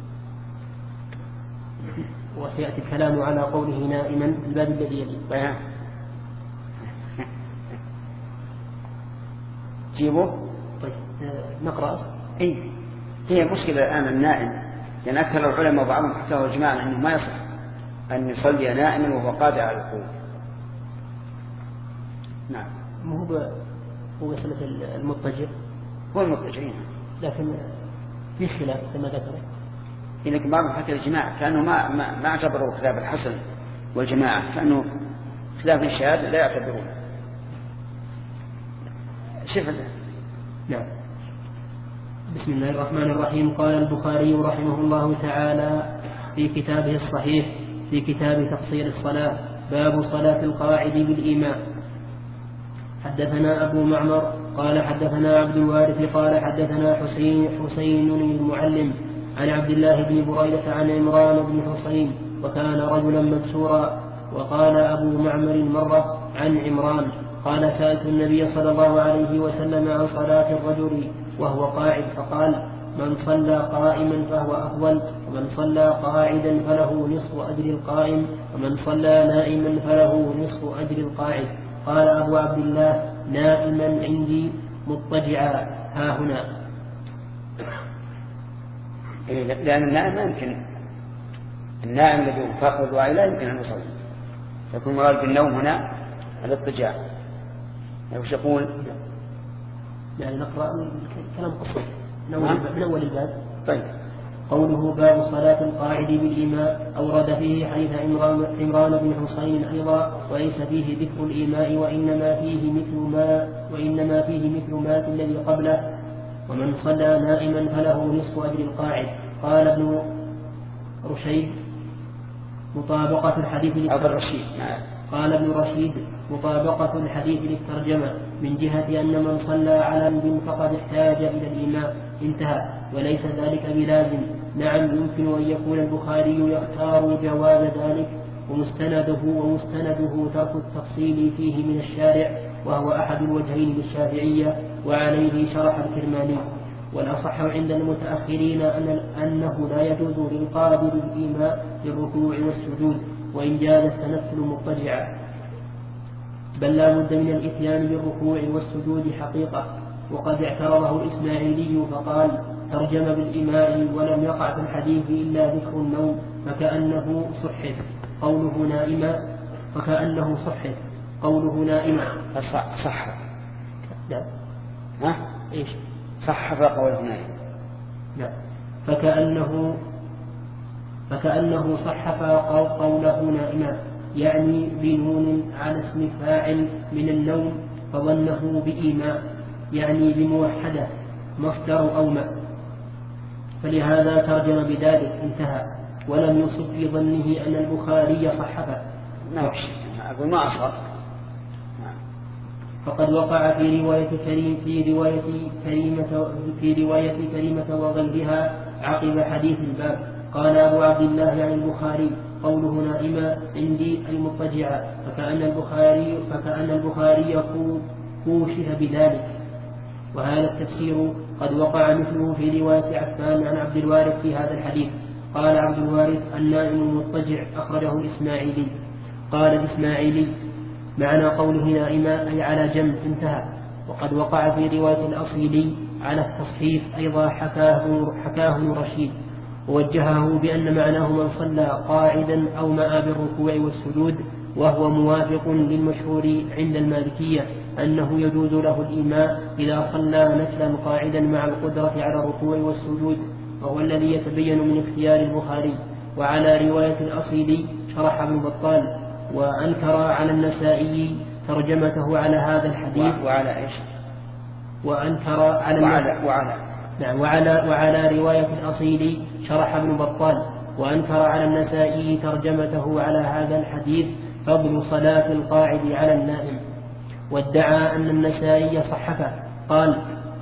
وسيأتي الكلام على قوله نائما في الباب الذي يليه. جيبه. طيب نقرأ. إيه هي مشكلة الآن النائم، لأن أكثر العلماء وبعضهم حكاه جماعة أنه ما يصح أن يصلي نائما وهو قادر على القوم. نعم. مو هو هو مسألة المضطجع. هو المضطجع، لكن في خلاف كما ذكر. إنك بعضهم حكى الجماعة كأنه ما ما ما اعتبروا خلاف الحسن والجماعة، كأنه خلاف الشهاد لا يعتبرون. شوف. نعم. بسم الله الرحمن الرحيم. قال البخاري رحمه الله تعالى في كتابه الصحيح في كتاب تقصير الصلاة: باب صلاة القاعد بالإمام. حدثنا أبو معمر قال حدثنا عبد الوارث قال حدثنا حسين حسين المعلم عن عبد الله بن بريدة عن عمران بن حسين، وكان رجلا مبسورا. وقال أبو معمر مرة عن عمران قال: سألت النبي صلى الله عليه وسلم عن صلاة الرجل وهو قاعد، فقال: من صلى قائما فهو أفضل، ومن صلى قاعدا فله نصف أجر القائم، ومن صلى نائما فله نصف أجر القاعد. قال أبو عبد الله: نائما عندي مضطجعا ها هنا. لأن النائم لا يمكن، النائم الذي هو فاقد الوعي لا يمكن أن يصلي، يكون مراد بالنوم هنا الاضطجاع. وش يقول؟ يعني نقرأ كلام قصير من أول الباب. طيب. قوله باب صلاة القاعد بالإيماء أورد فيه حديث عمران بن حسين أيضا وليس فيه ذكر الإيماء وإنما فيه مثل ما وإنما فيه مثل ما في الذي قبله ومن صلى نائما فله نصف أجر القاعد. قال ابن رشيد مطابقة الحديث للترجمة. قال ابن رشيد مطابقة الحديث للترجمة من جهة أن من صلى على البن فقد احتاج إلى الإيماء انتهى وليس ذلك بلازم. نعم يمكن أن يكون البخاري يختار جواز ذلك ومستنده ومستنده ترك التفصيل فيه من الشارع وهو أحد الوجهين للشافعية وعليه شرح الكرماني. والأصح عند المتأخرين أن أنه لا يجوز للقادر الإيماء للركوع والسجود وإن جاز التنفل مضطجعا بل لا بد من الإتيان بالركوع والسجود حقيقة. وقد اعترضه الإسماعيلي فقال ترجم بالإيماء ولم يقع في الحديث إلا ذكر النوم فكأنه صحف قوله نائما فكأنه صحف قوله نائما صح لا ها إيش صحف قوله نائما لا فكأنه فكأنه صحف قوله نائما يعني بنون على اسم فاعل من النوم فظنه بإيماء يعني بموحدة مصدر أو ما فلهذا ترجم بذلك انتهى ولم يصب في ظنه أن البخاري صحفه. نعم أقول ما أصاب. فقد وقع في رواية كريم في رواية كريمة في رواية كريمة وغيرها عقب حديث الباب قال أبو عبد الله عن البخاري قوله نائما عندي أي مضطجعا فكأن البخاري فكأن البخاري كوشف بذلك. وهذا التفسير قد وقع مثله في رواية عفان عن عبد الوارث في هذا الحديث. قال عبد الوارث النائم المضطجع أخرجه الإسماعيلي. قال الإسماعيلي معنى قوله نائما أي على جنب انتهى. وقد وقع في رواية الأصيلي على التصحيف أيضا حكاه, حكاه رشيد ووجهه بأن معناه من صلى قاعدا أو مع بالركوع والسجود وهو موافق للمشهور عند المالكية أنه يجوز له الإيماء إذا صلى نفلا قاعدا مع القدرة على الركوع والسجود وهو الذي يتبين من اختيار البخاري. وعلى رواية الأصيلي شرح ابن بطال وأنكر على النسائي ترجمته على هذا الحديث وعلى إيش وأنكر على وعلى وعلى نعم وعلى وعلى رواية الأصيلي شرح ابن بطال وأنكر على النسائي ترجمته على هذا الحديث فضل صلاة القاعد على النائم وادعى أن النسائي صحفه. قال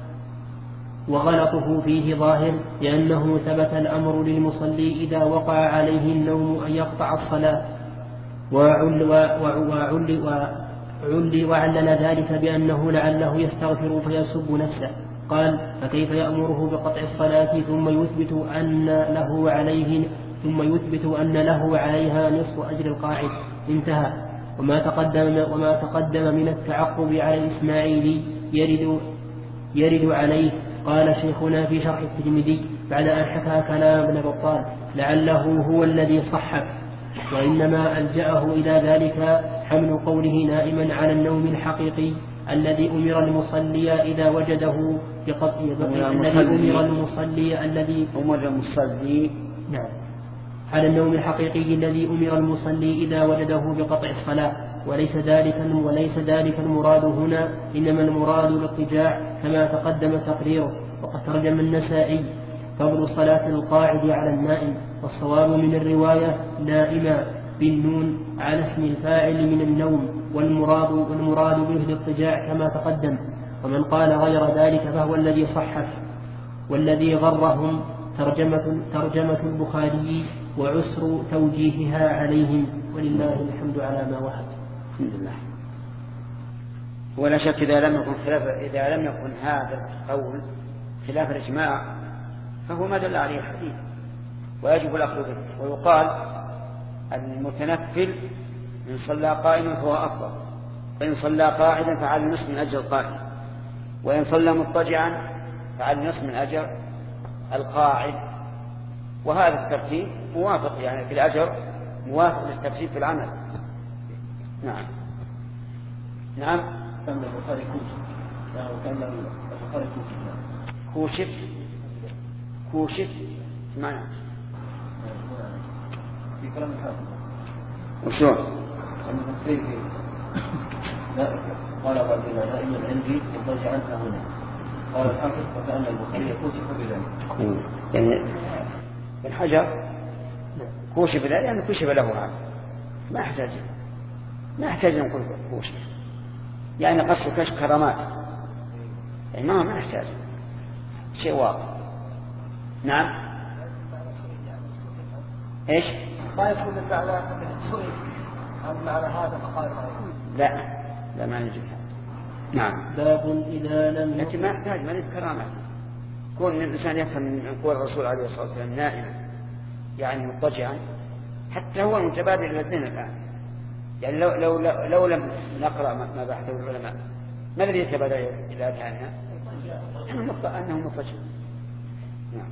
وغلطه فيه ظاهر لأنه ثبت الأمر للمصلي إذا وقع عليه النوم أن يقطع الصلاة وعل وعل وعل وعلل ذلك بأنه لعله يستغفر فيسب نفسه. قال فكيف يأمره بقطع الصلاة ثم يثبت أن له عليه ثم يثبت أن له عليها نصف أجر القاعد انتهى. وما تقدم وما تقدم من التعقب على الإسماعيلي يرد يرد عليه. قال شيخنا في شرح الترمذي بعد أن حكى كلام ابن بطال لعله هو الذي صحف وإنما ألجأه إلى ذلك حمل قوله نائما على النوم الحقيقي الذي أمر المصلي إذا وجده بقطع الذي أمر المصلي الذي أمر المصلي نعم على النوم الحقيقي الذي أمر المصلي إذا وجده بقطع الصلاة وليس ذلك وليس ذلك المراد هنا إنما المراد الاضطجاع كما تقدم تقريره. وقد ترجم النسائي فضل صلاة القاعد على النائم والصواب من الرواية نائما بالنون على اسم الفاعل من النوم والمراد والمراد به الاضطجاع كما تقدم. ومن قال غير ذلك فهو الذي صحف والذي غرهم ترجمة, ترجمة البخاري وعسر توجيهها عليهم ولله الحمد على ما وهب. الحمد لله. ولا شك إذا لم يكن خلاف إذا لم يكن هذا القول خلاف الإجماع فهو ما دل عليه الحديث ويجب الأخذ به. ويقال المتنفل إن صلى قائما فهو أفضل وإن صلى قاعدا فعلى نصف من أجر القائم وإن صلى مضطجعا فعلى نصف من أجر القاعد. وهذا الترتيب موافق يعني في الأجر موافق للترتيب في العمل. نعم نعم كان البخاري كوشف وكان البخاري كوشف كوشف كوشف معنى في كلام الحافظ وشو لا قال بعض دائما عندي ينتزع عنها هنا قال الحافظ وكأن البخاري كوشف بذلك يعني الحجر كوشف لا يعني كوشف له هذا ما يحتاج ما يحتاج نقول كوشف يعني قصر كشف كرامات يعني ما ما يحتاج شيء واضح. نعم ايش ما يكون المعنى سئل عن معنى هذا فقال لا لا ما نجي. نعم باب إذا لم لكن ما يحتاج ما نجي كرامات كون الإنسان يفهم من قول الرسول عليه الصلاة والسلام نائما يعني مضطجعا حتى هو المتبادل إلى الذهن الآن يعني لو, لو, لو, لو لم نقرأ ما بحثه العلماء ما الذي يتبادل إلى أذهاننا أنه مضطجع. نعم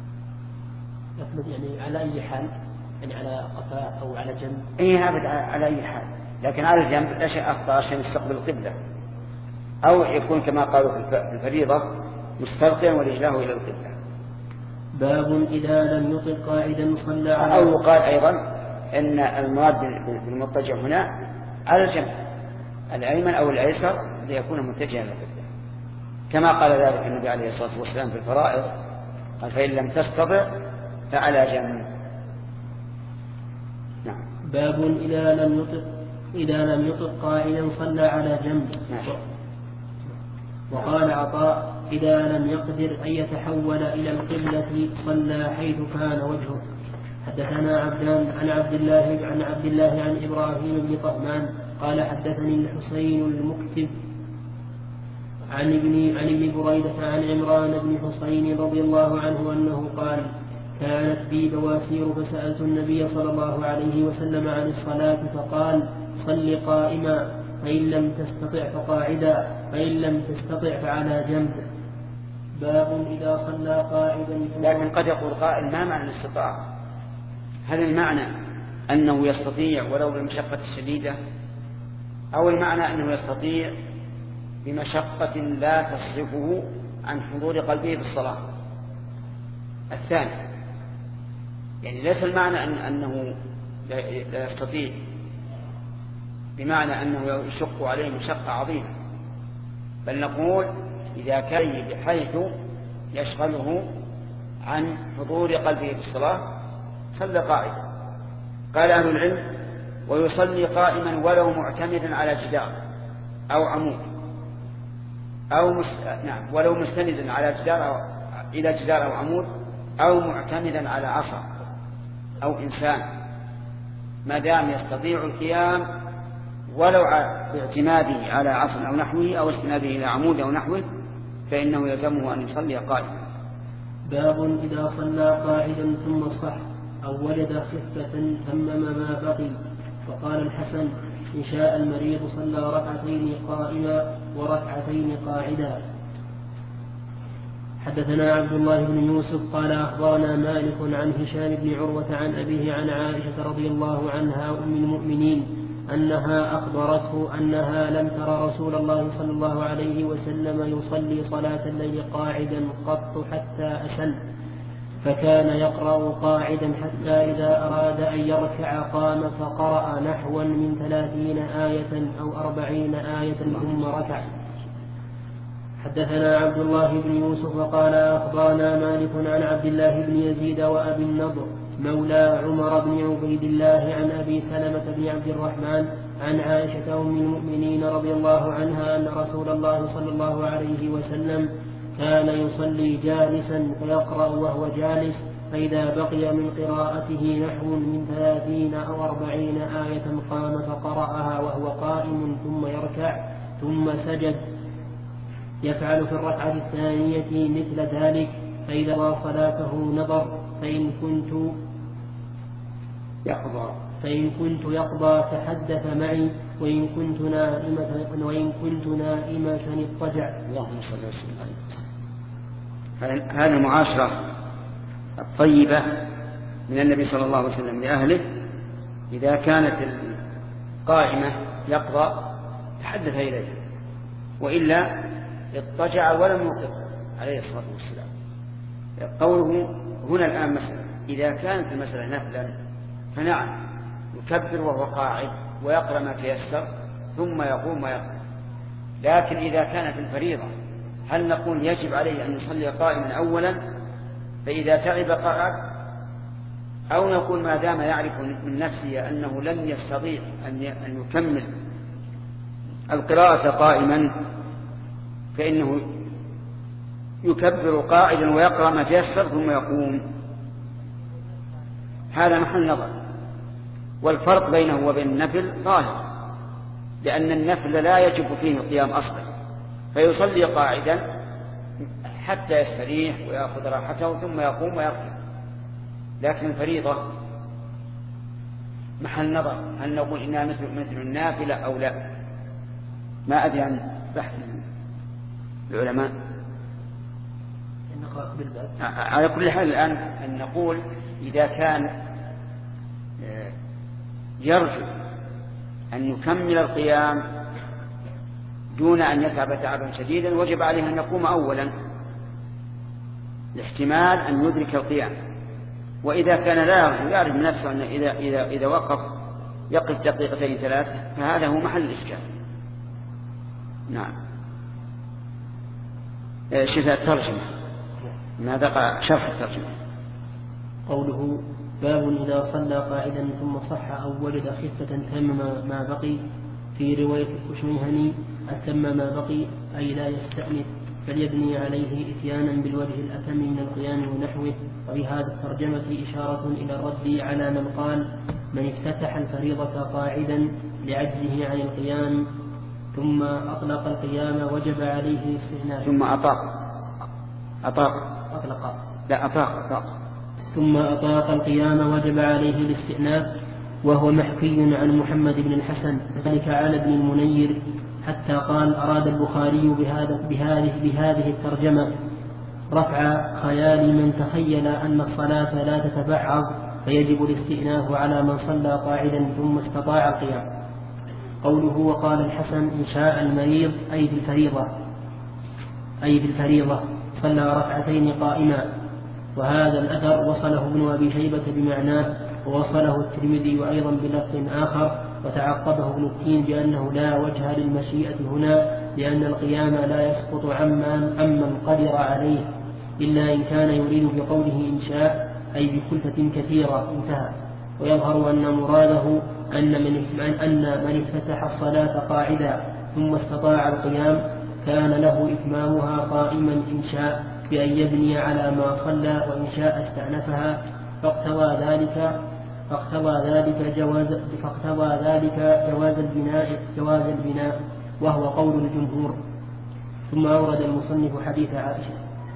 يعني على أي حال يعني على قفاء أو على جنب إيه أبدا على أي حال لكن على الجنب لا شيء أفضل عشان يستقبل القبلة أو يكون كما قالوا في الفريضة مستلقيا ورجلاه إلى القبلة. باب إذا لم يطق قاعدا صلى على أو يقال أيضا أن المراد بالمضطجع هنا على الجنب الأيمن أو الأيسر ليكون متجها إلى القبلة كما قال ذلك النبي عليه الصلاة والسلام في الفرائض قال فإن لم تستطع فعلى جنب. نعم. باب إذا لم يطق إذا لم يطق قاعدا صلى على جنب. ماشي. وقال عطاء إذا لم يقدر أن يتحول إلى القبلة صلى حيث كان وجهه. حدثنا عبدان عن عبد الله عن عبد الله عن إبراهيم بن طهمان قال حدثني الحسين المكتب عن ابن عن ابن بريدة عن عمران بن حسين رضي الله عنه أنه قال كانت بي بواسير فسألت النبي صلى الله عليه وسلم عن الصلاة فقال صل قائما فإن لم تستطع فقاعدا فإن لم تستطع فعلى جنب. باب إذا صلى قاعدا. لكن قد يقول قائل ما معنى الاستطاعة؟ هل المعنى أنه يستطيع ولو بمشقة شديدة أو المعنى أنه يستطيع بمشقة لا تصرفه عن حضور قلبه بالصلاة؟ الثاني يعني ليس المعنى أن أنه لا يستطيع بمعنى أنه يشق عليه مشقة عظيمة بل نقول إذا كان بحيث يشغله عن حضور قلبه بالصلاة صلى قاعدا. قال أهل العلم ويصلي قائما ولو معتمدا على جدار أو عمود أو مس... نعم ولو مستندا على جدار أو... إلى جدار أو عمود أو معتمدا على عصا أو إنسان ما دام يستطيع القيام ولو باعتماده على عصا أو نحوه أو استناده إلى عمود أو نحوه فإنه يلزمه أن يصلي قائما. باب إذا صلى قاعدا ثم صح أو وجد خفة تمم ما بقي. وقال الحسن إن شاء المريض صلى ركعتين قائما وركعتين قاعدا. حدثنا عبد الله بن يوسف قال أخبرنا مالك عن هشام بن عروة عن أبيه عن عائشة رضي الله عنها أم المؤمنين أنها أخبرته أنها لم ترى رسول الله صلى الله عليه وسلم يصلي صلاة الليل قاعدا قط حتى أسل فكان يقرأ قاعدا حتى إذا أراد أن يركع قام فقرأ نحوا من ثلاثين آية أو أربعين آية ثم ركع. حدثنا عبد الله بن يوسف قال أخبرنا مالك عن عبد الله بن يزيد وأبي النضر مولى عمر بن عبيد الله عن أبي سلمة بن عبد الرحمن عن عائشة أم المؤمنين رضي الله عنها أن رسول الله صلى الله عليه وسلم كان يصلي جالسا فيقرأ وهو جالس فإذا بقي من قراءته نحو من ثلاثين أو أربعين آية قام فقرأها وهو قائم ثم يركع ثم سجد. يفعل في الركعة الثانية مثل ذلك فإذا رأى صلاته نظر فإن كنت يقضى فإن كنت يقضى تحدث معي وإن كنت نائمة وإن كنت نائمة اضطجع. اللهم صل وسلم. هذه المعاشرة الطيبة من النبي صلى الله عليه وسلم لأهله إذا كانت القائمة يقضى تحدث إليه وإلا اضطجع ولم يوقف عليه الصلاة والسلام. قوله هنا الآن مثلا إذا كانت المسألة نفلا فنعم يكبر وهو قاعد ويقرأ ما تيسر ثم يقوم ويقرأ. لكن إذا كانت الفريضة هل نقول يجب عليه أن يصلي قائما أولا فإذا تعب قعد، أو نقول ما دام يعرف من نفسه أنه لن يستطيع أن يكمل القراءة قائما فإنه يكبر قاعدا ويقرأ ما تيسر ثم يقوم؟ هذا محل نظر. والفرق بينه وبين النفل ظاهر، لأن النفل لا يجب فيه القيام أصلا فيصلي قاعدا حتى يستريح ويأخذ راحته ثم يقوم ويقرأ. لكن الفريضة محل نظر، هل نقول إنها مثل, مثل النافلة أو لا؟ ما أدري عن بحث العلماء. على كل حال الآن أن نقول إذا كان يرجو أن يكمل القيام دون أن يتعب تعبا شديدا وجب عليه أن يقوم أولا لاحتمال أن يدرك القيام. وإذا كان لا يرجو يعرف من نفسه أن إذا, إذا, إذا وقف يقف دقيقتين ثلاثة فهذا هو محل الإشكال. نعم. شفاء الترجمة ماذا شرح الترجمة؟ قوله باب إذا صلى قاعدا ثم صح أو وجد خفة تم ما بقي. في رواية الكشميهني أتم ما بقي أي لا يستأنف فليبني عليه إتيانا بالوجه الأتم من القيام ونحوه. وبهذا الترجمة إشارة إلى الرد على من قال من افتتح الفريضة قاعدا لعجزه عن القيام ثم أطلق القيام وجب عليه الاستئناف. ثم أطاق أطاق أطلق لا أطاق أطاق ثم أطاق القيام وجب عليه الاستئناف. وهو محكي عن محمد بن الحسن ذلك على ابن المنير حتى قال أراد البخاري بهذا بهذه, بهذه الترجمة رفع خيال من تخيل أن الصلاة لا تتبعض فيجب الاستئناف على من صلى قاعدا ثم استطاع القيام. قوله وقال الحسن إن شاء المريض أي في الفريضة أي في الفريضة صلى ركعتين قائما. وهذا الأثر وصله ابن أبي شيبة بمعناه ووصله الترمذي أيضا بلفظ آخر وتعقبه ابن التين بأنه لا وجه للمشيئة هنا لأن القيام لا يسقط عمن أمن قدر عليه إلا إن كان يريد بقوله إن شاء أي بكلفة كثيرة انتهى. ويظهر أن مراده أن من, أن من افتتح الصلاة قاعدا ثم استطاع القيام كان له إتمامها قائما إن شاء بأن يبني على ما صلى وإن شاء استأنفها فاقتضى ذلك فاقتضى ذلك جواز فاقتضى ذلك جواز البناء جواز البناء وهو قول الجمهور. ثم أورد المصنف حديث عائشة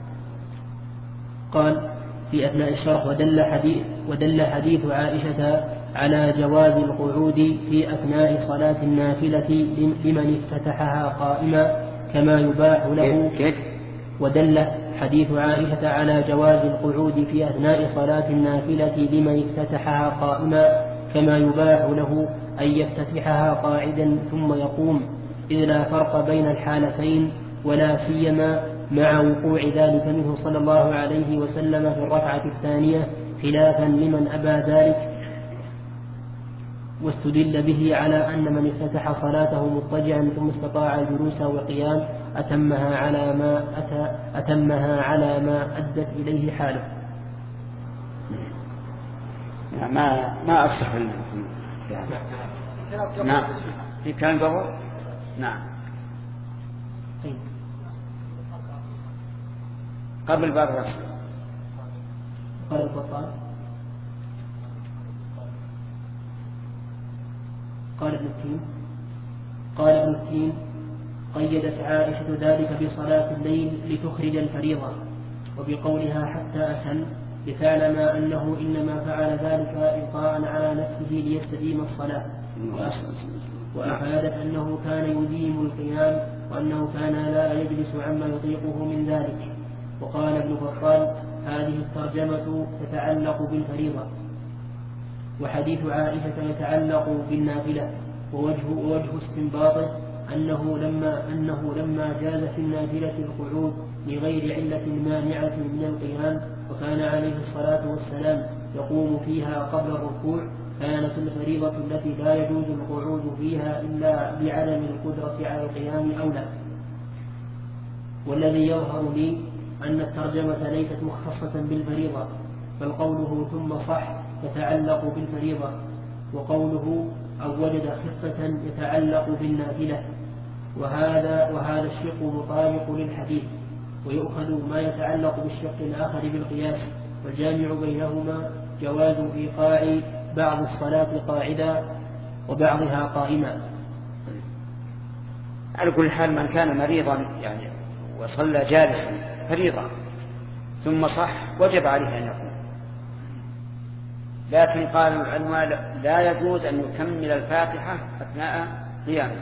قال في أثناء الشرح ودل حديث ودل حديث عائشة على جواز القعود في أثناء صلاة النافلة لمن افتتحها قائما كما يباح له. ودل حديث عائشة على جواز القعود في أثناء صلاة النافلة لمن افتتحها قائما كما يباح له أن يفتتحها قاعدا ثم يقوم إذ لا فرق بين الحالتين ولا سيما مع وقوع ذلك منه صلى الله عليه وسلم في الركعة الثانية خلافا لمن أبى ذلك. واستدل به على أن من افتتح صلاته مضطجعا ثم استطاع الجلوس والقيام أتمها على ما أتى أتمها على ما أدت إليه حاله. ما ما أفسح نعم في كلام قبل نعم قبل باب الرسل قال البطال قال ابن التين قال ابن التين قيدت عائشة ذلك بصلاة الليل لتخرج الفريضة وبقولها حتى أسهل لتعلم أنه إنما فعل ذلك إلقاء على نفسه ليستديم الصلاة. وأفادت أنه كان يديم القيام وأنه كان لا يجلس عما يطيقه من ذلك. وقال ابن بطال هذه الترجمة تتعلق بالفريضة وحديث عائشة يتعلق بالنافلة. ووجه, ووجه استنباطه أنه لما, أنه لما جاز في النافلة القعود لغير علة مانعة من القيام وكان عليه الصلاة والسلام يقوم فيها قبل الركوع كانت الفريضة التي لا يجوز القعود فيها إلا بعدم القدرة على القيام أولى. والذي يظهر لي أن الترجمة ليست مختصة بالفريضة، بل قوله ثم صح يتعلق بالفريضة، وقوله أو وجد خفة يتعلق بالنافلة، وهذا, وهذا الشق مطابق للحديث، ويؤخذ ما يتعلق بالشق الآخر بالقياس، والجامع بينهما جواز إيقاع بعض الصلاة قاعدا وبعضها قائما. على كل حال من كان مريضا يعني وصلى جالسا فريضة ثم صح وجب عليه أن يقوم، لكن قال العلماء لا يجوز أن يكمل الفاتحة أثناء قيامه،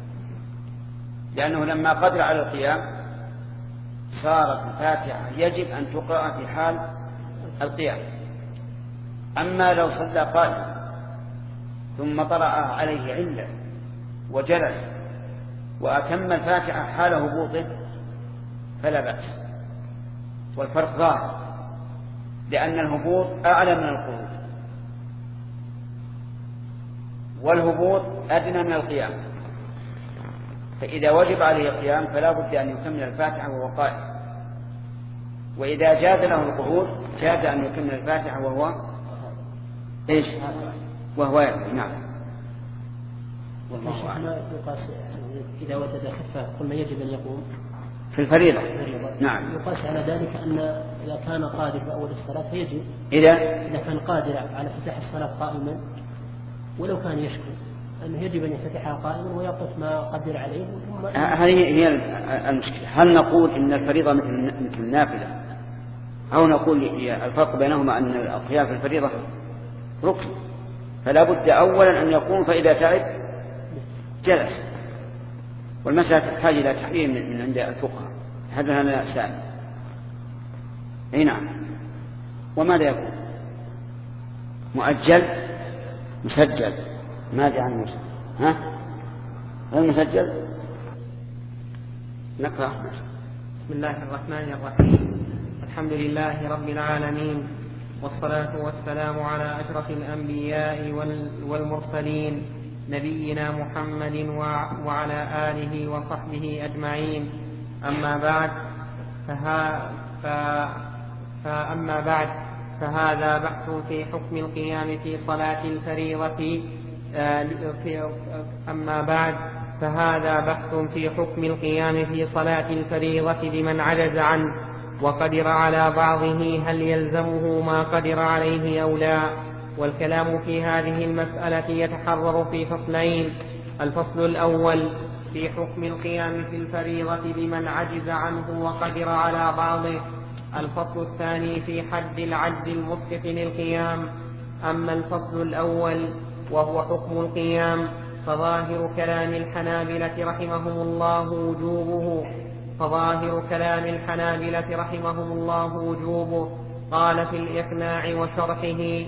لأنه لما قدر على القيام صارت الفاتحة يجب أن تقرأ في حال القيام. أما لو صلى قائما ثم طرأ عليه علة وجلس وأتم الفاتحة حال هبوطه فلا بأس، والفرق ظاهر، لأن الهبوط أعلى من القعود، والهبوط أدنى من القيام، فإذا وجب عليه القيام فلا بد أن يكمل الفاتحة وهو قائم، وإذا جاز له القعود جاز أن يكمل الفاتحة وهو إيش؟ وهو يقول. نعم. والله أعلم. إذا وجد خفة قلنا يجب أن يقوم في الفريضة. نعم. يقاس على ذلك أن إذا كان قادر في أول الصلاة فيجب، إذا إذا كان قادر على فتح الصلاة قائما ولو كان يشكو أنه يجب أن يفتحها قائما ويقف ما قدر عليه. هذه هي المشكلة، هل نقول إن الفريضة مثل النافلة أو نقول الفرق بينهما أن القيام في الفريضة ركن، فلا بد أولا أن يقوم، فإذا تعب جلس، والمسألة تحتاج إلى تحريم من عند الفقهاء. هذا أنا سائل. أي نعم. وماذا يكون؟ مؤجل مسجل؟ ماذا عن موسى؟ ها؟ غير مسجل؟ نقرأ. بسم الله الرحمن الرحيم. الحمد لله رب العالمين، والصلاة والسلام على أشرف الأنبياء والمرسلين نبينا محمد وعلى آله وصحبه أجمعين. أما بعد فها فأما بعد فهذا بحث في حكم القيام في صلاة الفريضة. أما بعد فهذا بحث في حكم القيام في صلاة الفريضة لمن عجز عنه وقدر على بعضه، هل يلزمه ما قدر عليه أو لا؟ والكلام في هذه المسألة يتحرر في فصلين. الفصل الأول في حكم القيام في الفريضة لمن عجز عنه وقدر على بعضه. الفصل الثاني في حد العجز المسقط للقيام. أما الفصل الأول وهو حكم القيام فظاهر كلام الحنابلة رحمهم الله وجوبه فظاهر كلام الحنابلة رحمهم الله وجوبه. قال في الإقناع وشرحه: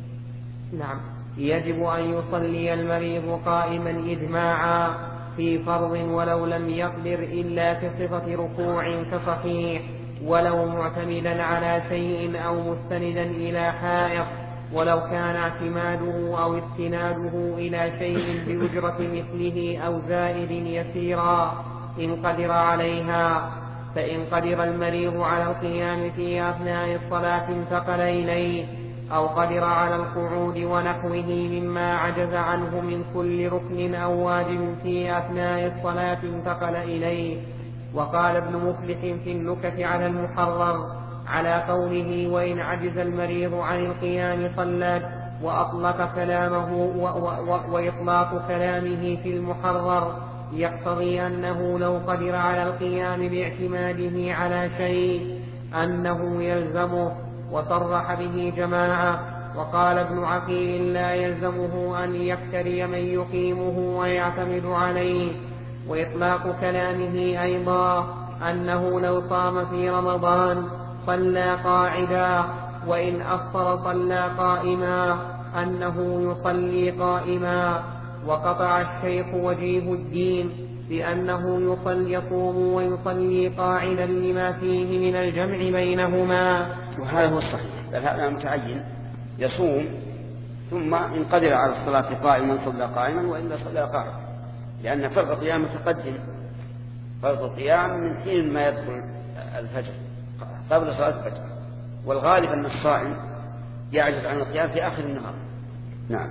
نعم، يجب أن يصلي المريض قائما إجماعا في فرض ولو لم يقدر إلا كصفة ركوع كصحيح، ولو معتمدا على شيء أو مستندا إلى حائط، ولو كان اعتماده أو استناده إلى شيء بأجرة مثله أو زائد يسيرا إن قدر عليها. فإن قدر المريض على القيام في أثناء الصلاة انتقل إليه، أو قدر على القعود ونحوه مما عجز عنه من كل ركن أو واجب في أثناء الصلاة انتقل إليه. وقال ابن مفلح في النكت على المحرر على قوله: وإن عجز المريض عن القيام صلى، وأطلق كلامه و و و وإطلاق كلامه في المحرر يقتضي أنه لو قدر على القيام باعتماده على شيء أنه يلزمه، وصرح به جماعة. وقال ابن عقيل: لا يلزمه أن يفتري من يقيمه ويعتمد عليه. وإطلاق كلامه أيضا أنه لو صام في رمضان صلى قاعدا، وإن أفطر صلى قائما، أنه يصلي قائما. وقطع الشيخ وجيه الدين بأنه يصلي يصوم ويصلي قاعدا لما فيه من الجمع بينهما. وهذا هو الصحيح، بل هذا متعين، يصوم ثم إن قدر على الصلاة قائما صلى قائما وإلا صلى قاعدا، لأن فرض القيام متقدم، فرض القيام من حين ما يدخل الفجر قبل صلاة الفجر، والغالب أن الصائم يعجز عن القيام في آخر النهار. نعم.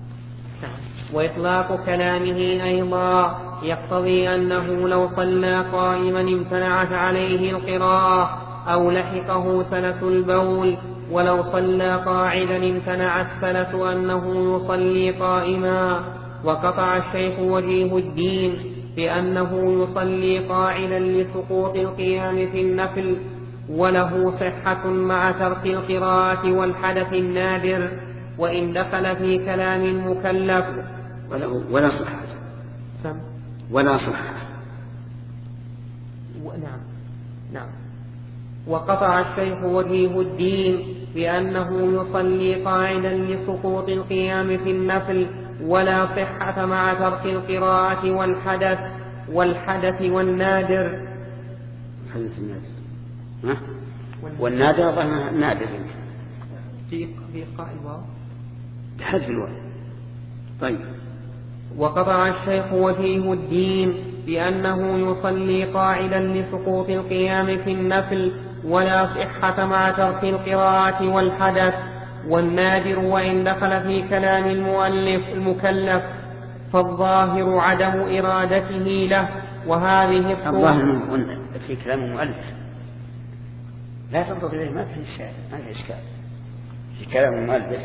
وإطلاق كلامه أيضا يقتضي أنه لو صلى قائما امتنعت عليه القراءة أو لحقه سلس البول، ولو صلى قاعدا امتنع السلس أنه يصلي قائما. وقطع الشيخ وجيه الدين بأنه يصلي قاعدا لسقوط القيام في النفل، وله صحة مع ترك القراءة والحدث النادر، وإن دخل في كلام المكلف ولا صحة ولا صحة. نعم نعم. وقطع الشيخ وجيه الدين بأنه يصلي قاعدا لسقوط القيام في النفل، ولا صحة مع ترك القراءة والحدث والحدث والنادر. حدث النادر ها؟ والنادر ظهر نادر في إلقاء الواو بحذف الواو. طيب. وقطع الشيخ وجيه الدين بأنه يصلي قاعدا لسقوط القيام في النفل، ولا صحة مع ترك القراءة والحدث والنادر، وإن دخل في كلام المؤلف المكلف فالظاهر عدم إرادته له. وهذه الظاهر في كلام المؤلف لا تنظر إليه، ما في إشكال، ما في إشكال في كلام المؤلف.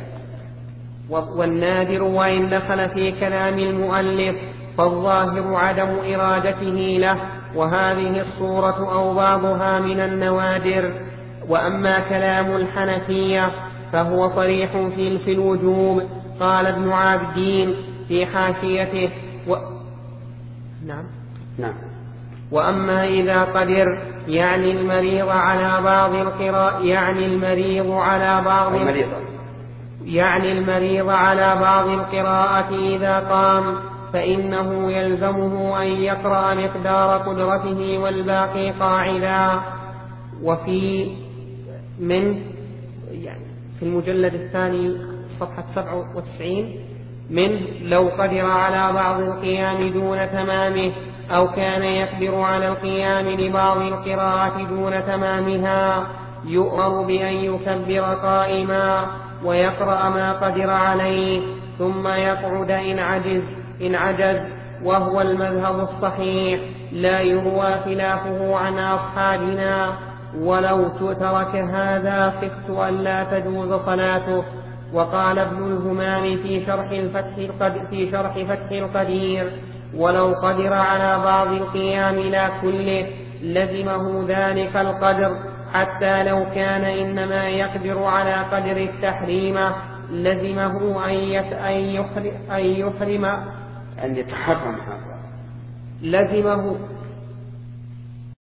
والنادر وإن دخل في كلام المؤلف فالظاهر عدم إرادته له، وهذه الصورة أو بعضها من النوادر. وأما كلام الحنفية فهو صريح في, في الوجوب. قال ابن عابدين في حاشيته و... نعم نعم. وأما إذا قدر يعني المريض على بعض القراء يعني المريض على بعض المريض يعني المريض على بعض القراءة إذا قام فإنه يلزمه أن يقرأ مقدار قدرته والباقي قاعدا. وفي من يعني في المجلد الثاني صفحة سبعة وتسعين من لو قدر على بعض القيام دون تمامه أو كان يقدر على القيام لبعض القراءة دون تمامها يؤمر بأن يكبر قائما ويقرأ ما قدر عليه ثم يقعد إن عجز إن عجز وهو المذهب الصحيح لا يروى خلافه عن أصحابنا. ولو ترك هذا خفت أن لا تجوز صلاته. وقال ابن الهمام في شرح الفتح في شرح فتح القدير ولو قدر على بعض القيام لا كله لزمه ذلك القدر، حتى لو كان إنما يقدر على قدر التحريم لزمه أن يحرم أن يتحرم لزمه